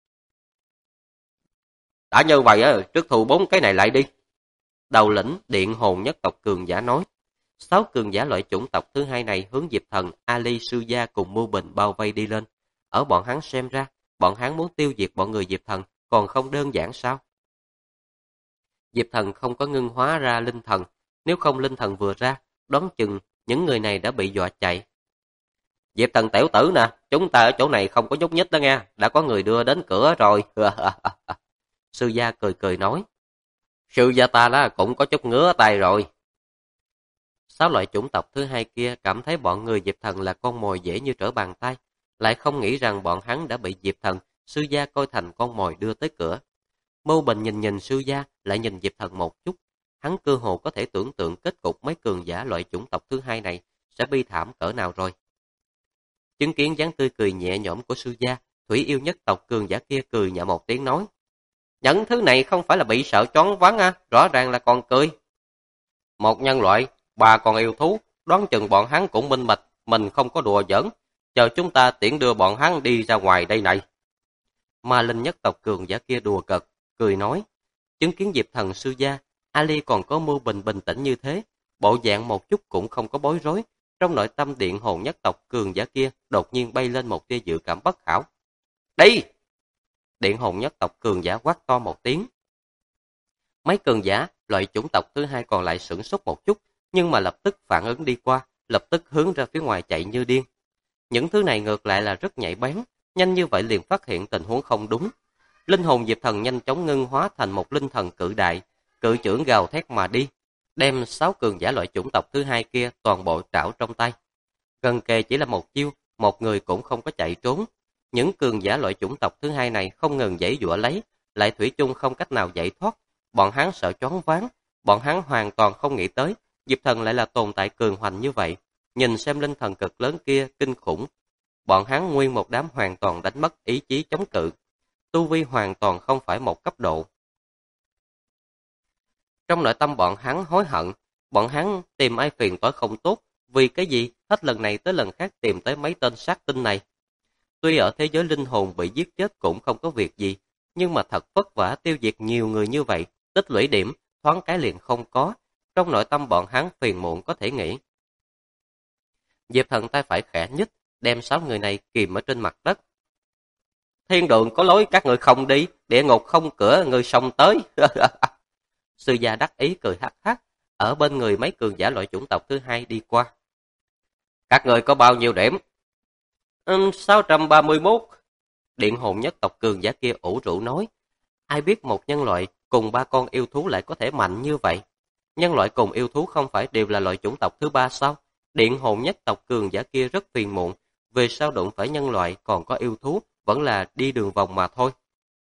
Đã như vậy á, trước thù 4 cái này lại đi. Đầu lĩnh Điện Hồn Nhất tộc cường giả nói. 6 cường giả loại chủng tộc thứ hai này hướng Diệp Thần, Ali Sư Gia cùng Mưu Bình bao vây đi lên. Ở bọn hắn xem ra, bọn hắn muốn tiêu diệt bọn người Diệp Thần còn không đơn giản sao? Diệp Thần không có ngưng hóa ra linh thần, nếu không linh thần vừa ra, đoán chừng những người này đã bị dọa chạy. Diệp Thần tiểu tử nè, chúng ta ở chỗ này không có nhúc nhích đó nghe, đã có người đưa đến cửa rồi. Sư gia cười cười nói. Sư gia ta là cũng có chút ngứa tay rồi. 6 loại chủng tộc thứ hai kia cảm thấy bọn người Diệp Thần là con mồi dễ như trở bàn tay, lại không nghĩ rằng bọn hắn đã bị Diệp Thần, Sư gia coi thành con mồi đưa tới cửa. Mưu Bình nhìn nhìn Sư gia, lại nhìn Diệp Thần một chút, hắn cơ hồ có thể tưởng tượng kết cục mấy cường giả loại chủng tộc thứ hai này sẽ bi thảm cỡ nào rồi. Chứng kiến dáng tươi cười nhẹ nhõm của Sư gia, Thủy Yêu Nhất tộc cường giả kia cười nhẹ một tiếng nói. Những thứ này không phải là bị sợ choáng váng à, rõ ràng là còn cười. Một nhân loại, 3 con yêu thú, đoán chừng bọn hắn cũng minh bạch, mình không có đùa giỡn, chờ chúng ta tiễn đưa bọn hắn đi ra ngoài đây này. Ma Linh Nhất tộc cường giả kia đùa cợt, cười nói, chứng kiến Diệp Thần Sư gia, Ali còn có Mưu Bình bình tĩnh như thế, bộ dạng một chút cũng không có bối rối, trong nội tâm Điện Hồn Nhất tộc cường giả kia đột nhiên bay lên một tia dự cảm bất hảo. Đi! Điện Hồn Nhất tộc cường giả quát to một tiếng. Mấy cường giả, loại chủng tộc thứ hai còn lại sửng sốt một chút, nhưng mà lập tức phản ứng đi qua, lập tức hướng ra phía ngoài chạy như điên. Những thứ này ngược lại là rất nhạy bén, nhanh như vậy liền phát hiện tình huống không đúng. Linh hồn Diệp Thần nhanh chóng ngưng hóa thành một linh thần cự đại, cự chưởng gào thét mà đi, đem 6 cường giả loại chủng tộc thứ hai kia toàn bộ trảo trong tay. Gần kề chỉ là một chiêu, một người cũng không có chạy trốn. Những cường giả loại chủng tộc thứ hai này không ngừng giãy giụa lấy, lại thủy chung không cách nào giải thoát. Bọn hắn sợ choáng váng, bọn hắn hoàn toàn không nghĩ tới, Diệp Thần lại là tồn tại cường hoành như vậy. Nhìn xem linh thần cực lớn kia kinh khủng, bọn hắn nguyên một đám hoàn toàn đánh mất ý chí chống cự. Tu vi hoàn toàn không phải một cấp độ. Trong nội tâm bọn hắn hối hận, bọn hắn tìm ai phiền toái không tốt, vì cái gì hết lần này tới lần khác tìm tới mấy tên sát tinh này. Tuy ở thế giới linh hồn bị giết chết cũng không có việc gì, nhưng mà thật vất vả tiêu diệt nhiều người như vậy, tích lũy điểm, thoáng cái liền không có. Trong nội tâm bọn hắn phiền muộn có thể nghĩ. Diệp Thần tay phải khẽ nhích, đem 6 người này kìm ở trên mặt đất. Thiên đường có lối các người không đi, địa ngục không cửa người xông tới. Sư gia đắc ý cười hắc hắc, ở bên người mấy cường giả loại chủng tộc thứ hai đi qua. Các người có bao nhiêu điểm? 631. Điện Hồn Nhất tộc cường giả kia ủ rũ nói. Ai biết một nhân loại cùng 3 con yêu thú lại có thể mạnh như vậy? Nhân loại cùng yêu thú không phải đều là loại chủng tộc thứ 3 sao? Điện Hồn Nhất tộc cường giả kia rất phiền muộn, về sao đụng phải nhân loại còn có yêu thú, vẫn là đi đường vòng mà thôi.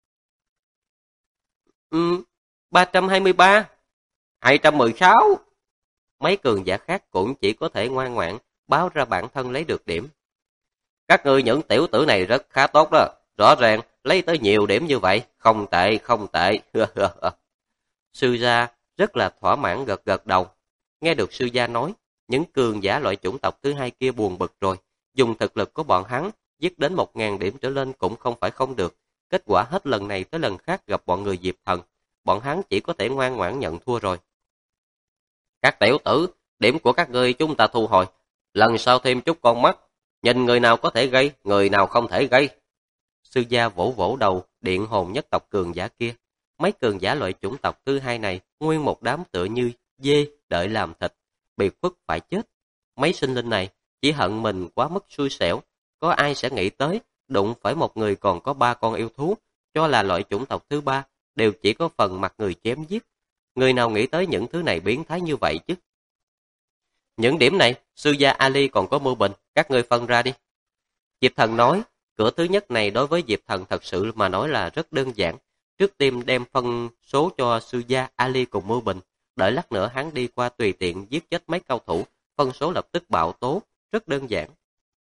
323, 216. Mấy cường giả khác cũng chỉ có thể ngoan ngoãn báo ra bản thân lấy được điểm. Các ngươi những tiểu tử này rất khá tốt đó, rõ ràng lấy tới nhiều điểm như vậy, không tệ, không tệ. Sư gia rất là thỏa mãn gật gật đầu. Nghe được sư gia nói, những cường giả loại chủng tộc thứ hai kia buồn bực rồi, dùng thực lực của bọn hắn, giết đến 1000 điểm trở lên cũng không phải không được. Kết quả hết lần này tới lần khác gặp bọn người Diệp Thần, bọn hắn chỉ có thể ngoan ngoãn nhận thua rồi. Các tiểu tử, điểm của các ngươi chúng ta thu hồi. Lần sau thêm chút con mắt. Nhìn người nào có thể gây, người nào không thể gây. Sư gia vỗ vỗ đầu điện hồn nhất tộc cường giả kia. Mấy cường giả loại chủng tộc thứ hai này nguyên một đám tựa như dê đợi làm thịt, bị khuất phải chết. Mấy sinh linh này chỉ hận mình quá mức xui xẻo. Có ai sẽ nghĩ tới đụng phải một người còn có 3 con yêu thú, cho là loại chủng tộc thứ ba, đều chỉ có phần mặt người chém giết. Người nào nghĩ tới những thứ này biến thái như vậy chứ? Những điểm này, sư gia Ali còn có mưu bình, các ngươi phân ra đi. Diệp Thần nói, cửa thứ nhất này đối với Diệp Thần thật sự mà nói là rất đơn giản. Trước tiên đem phân số cho sư gia Ali cùng mưu bình, đợi lát nữa hắn đi qua tùy tiện giết chết mấy cao thủ, phân số lập tức bạo tố, rất đơn giản.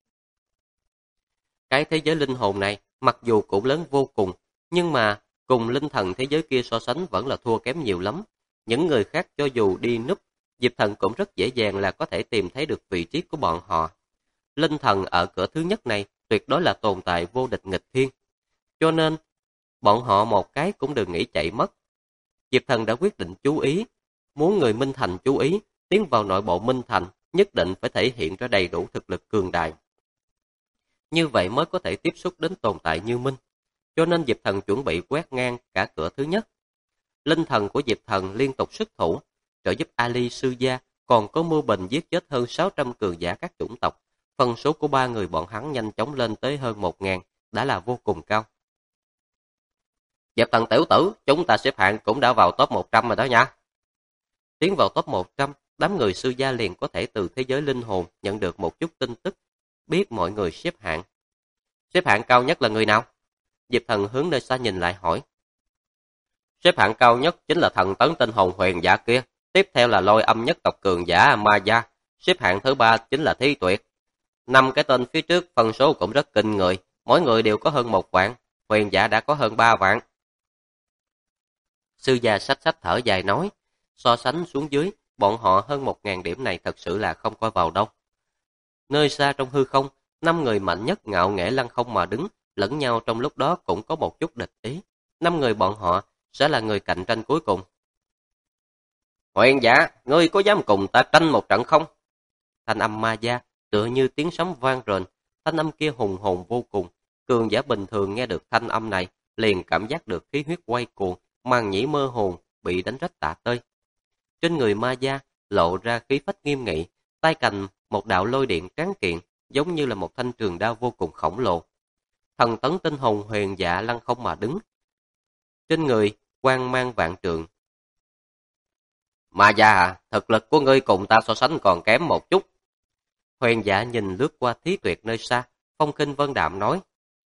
Cái thế giới linh hồn này, mặc dù cũng lớn vô cùng, nhưng mà cùng linh thần thế giới kia so sánh vẫn là thua kém nhiều lắm. Những người khác cho dù đi núp, Diệp Thần cũng rất dễ dàng là có thể tìm thấy được vị trí của bọn họ. Linh thần ở cửa thứ nhất này tuyệt đối là tồn tại vô địch nghịch thiên. Cho nên, bọn họ một cái cũng đừng nghĩ chạy mất. Diệp Thần đã quyết định chú ý, muốn người Minh Thành chú ý, tiến vào nội bộ Minh Thành, nhất định phải thể hiện ra đầy đủ thực lực cường đại. Như vậy mới có thể tiếp xúc đến tồn tại như Minh. Cho nên Diệp Thần chuẩn bị quét ngang cả cửa thứ nhất. Linh thần của Diệp Thần liên tục xuất thủ, trợ giúp Ali sư gia, còn có mưu bình giết chết hơn 600 cường giả các chủng tộc. Phần số của 3 người bọn hắn nhanh chóng lên tới hơn 1000, đã là vô cùng cao. Diệp Thần tiểu tử, chúng ta xếp hạng cũng đã vào top 100 rồi đó nha. Tiến vào top 100, đám người sư gia liền có thể từ thế giới linh hồn nhận được một chút tin tức, biết mọi người xếp hạng. Xếp hạng cao nhất là người nào? Diệp Thần hướng nơi xa nhìn lại hỏi. Xếp hạng cao nhất chính là thần tấn tinh hồn huyền giả kia, tiếp theo là lôi âm nhất tộc cường giả Ma Gia, xếp hạng thứ 3 chính là Thí Tuyệt. 5 cái tên phía trước phân số cũng rất kinh người, mỗi người đều có hơn 1 vạn, huyền giả đã có hơn 3 vạn. Sư gia xách xách thở dài nói, so sánh xuống dưới, bọn họ hơn 1000 điểm này thật sự là không coi vào đâu. Nơi xa trong hư không, 5 người mạnh nhất ngạo nghễ lăng không mà đứng, lẫn nhau trong lúc đó cũng có một chút địch ý. 5 người bọn họ sẽ là người cạnh tranh cuối cùng. Huyền giả, ngươi có dám cùng ta tranh một trận không? Thanh âm Ma Gia tựa như tiếng sấm vang rền, thanh âm kia hùng hồn vô cùng. Cường giả bình thường nghe được thanh âm này, liền cảm giác được khí huyết quay cuồng, màng nhĩ mơ hồn bị đánh rách tả tơi. Trên người Ma Gia lộ ra khí phách nghiêm nghị, tay cầm một đạo lôi điện tráng kiện, giống như là một thanh trường đao vô cùng khổng lồ. Thần tấn tinh hồn huyền dạ lăng không mà đứng. Trên người quang mang vạn trượng. Ma Gia à, thực lực của ngươi cùng ta so sánh còn kém một chút. Huyền dạ nhìn lướt qua Thí Tuyệt nơi xa, phong khinh vân đạm nói.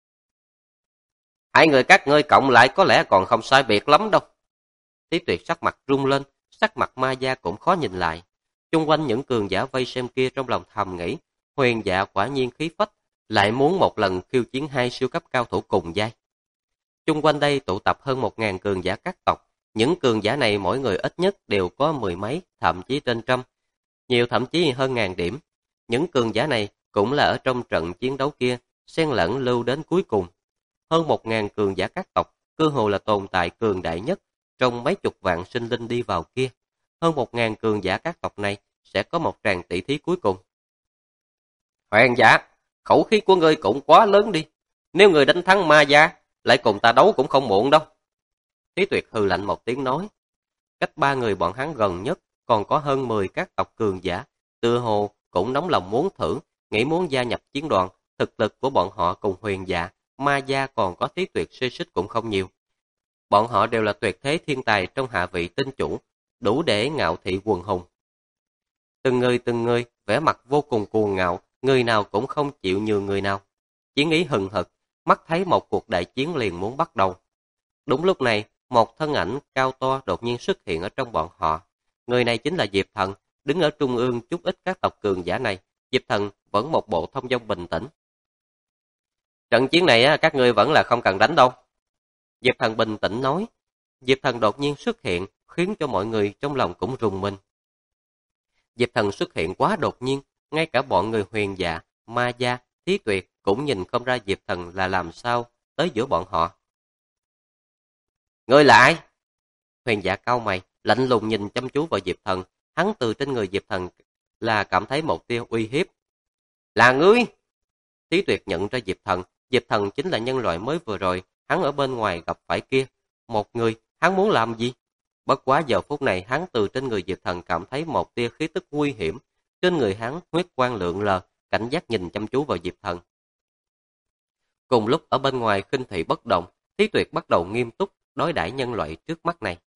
Hai người các ngươi cộng lại có lẽ còn không sai biệt lắm đâu. Thí Tuyệt sắc mặt rung lên, sắc mặt Ma Gia cũng khó nhìn lại. Chung quanh những cường giả vây xem kia trong lòng thầm nghĩ, huyền dạ quả nhiên khí phách, lại muốn một lần khiêu chiến 2 siêu cấp cao thủ cùng giai. Chung quanh đây tụ tập hơn 1000 cường giả các tộc, những cường giả này mỗi người ít nhất đều có 10 mấy, thậm chí trên trăm, nhiều thậm chí hơn 1000 điểm. Những cường giả này cũng là ở trong trận chiến đấu kia, xen lẫn lưu đến cuối cùng. Hơn 1000 cường giả các tộc, cơ hồ là tồn tại cường đại nhất trong mấy chục vạn sinh linh đi vào kia. Hơn 1000 cường giả các tộc này sẽ có một tràng tỷ thí cuối cùng. Huyền giả, khẩu khí của ngươi cũng quá lớn đi. Nếu người đánh thắng Ma Gia, lại cùng ta đấu cũng không muộn đâu. Thí Tuyệt hừ lạnh một tiếng nói. Cách 3 người bọn hắn gần nhất, còn có hơn 10 các tộc cường giả, tựa hồ cũng nóng lòng muốn thử, nghĩ muốn gia nhập chiến đoàn. Thực lực của bọn họ cùng huyền dạ, Ma Gia còn có Thí Tuyệt xê xích cũng không nhiều. Bọn họ đều là tuyệt thế thiên tài trong hạ vị tinh chủ, đủ để ngạo thị quần hùng. Từng người, vẻ mặt vô cùng cuồng ngạo, người nào cũng không chịu nhường người nào. Chiến ý hừng hực, mắt thấy một cuộc đại chiến liền muốn bắt đầu. Đúng lúc này, một thân ảnh cao to đột nhiên xuất hiện ở trong bọn họ. Người này chính là Diệp Thần, đứng ở trung ương chút ít các tộc cường giả này. Diệp Thần vẫn một bộ thông dong bình tĩnh. Trận chiến này các ngươi vẫn là không cần đánh đâu. Diệp Thần bình tĩnh nói. Diệp Thần đột nhiên xuất hiện, khiến cho mọi người trong lòng cũng rùng mình. Diệp Thần xuất hiện quá đột nhiên, ngay cả bọn người huyền dạ, Ma Gia, Thí Tuyệt cũng nhìn không ra Diệp Thần là làm sao tới giữa bọn họ. Ngươi là ai? Huyền dạ cau mày, lạnh lùng nhìn chăm chú vào Diệp Thần, hắn từ trên người Diệp Thần là cảm thấy một tia uy hiếp. Là ngươi! Thí Tuyệt nhận ra Diệp Thần chính là nhân loại mới vừa rồi, hắn ở bên ngoài gặp phải kia. Một người, hắn muốn làm gì? Bất quá giờ phút này hắn từ trên người Diệp Thần cảm thấy một tia khí tức nguy hiểm. Trên người hắn huyết quang lượn lờ, cảnh giác nhìn chăm chú vào Diệp Thần. Cùng lúc ở bên ngoài khinh thị bất động, Thí Tuyệt bắt đầu nghiêm túc đối đãi nhân loại trước mắt này.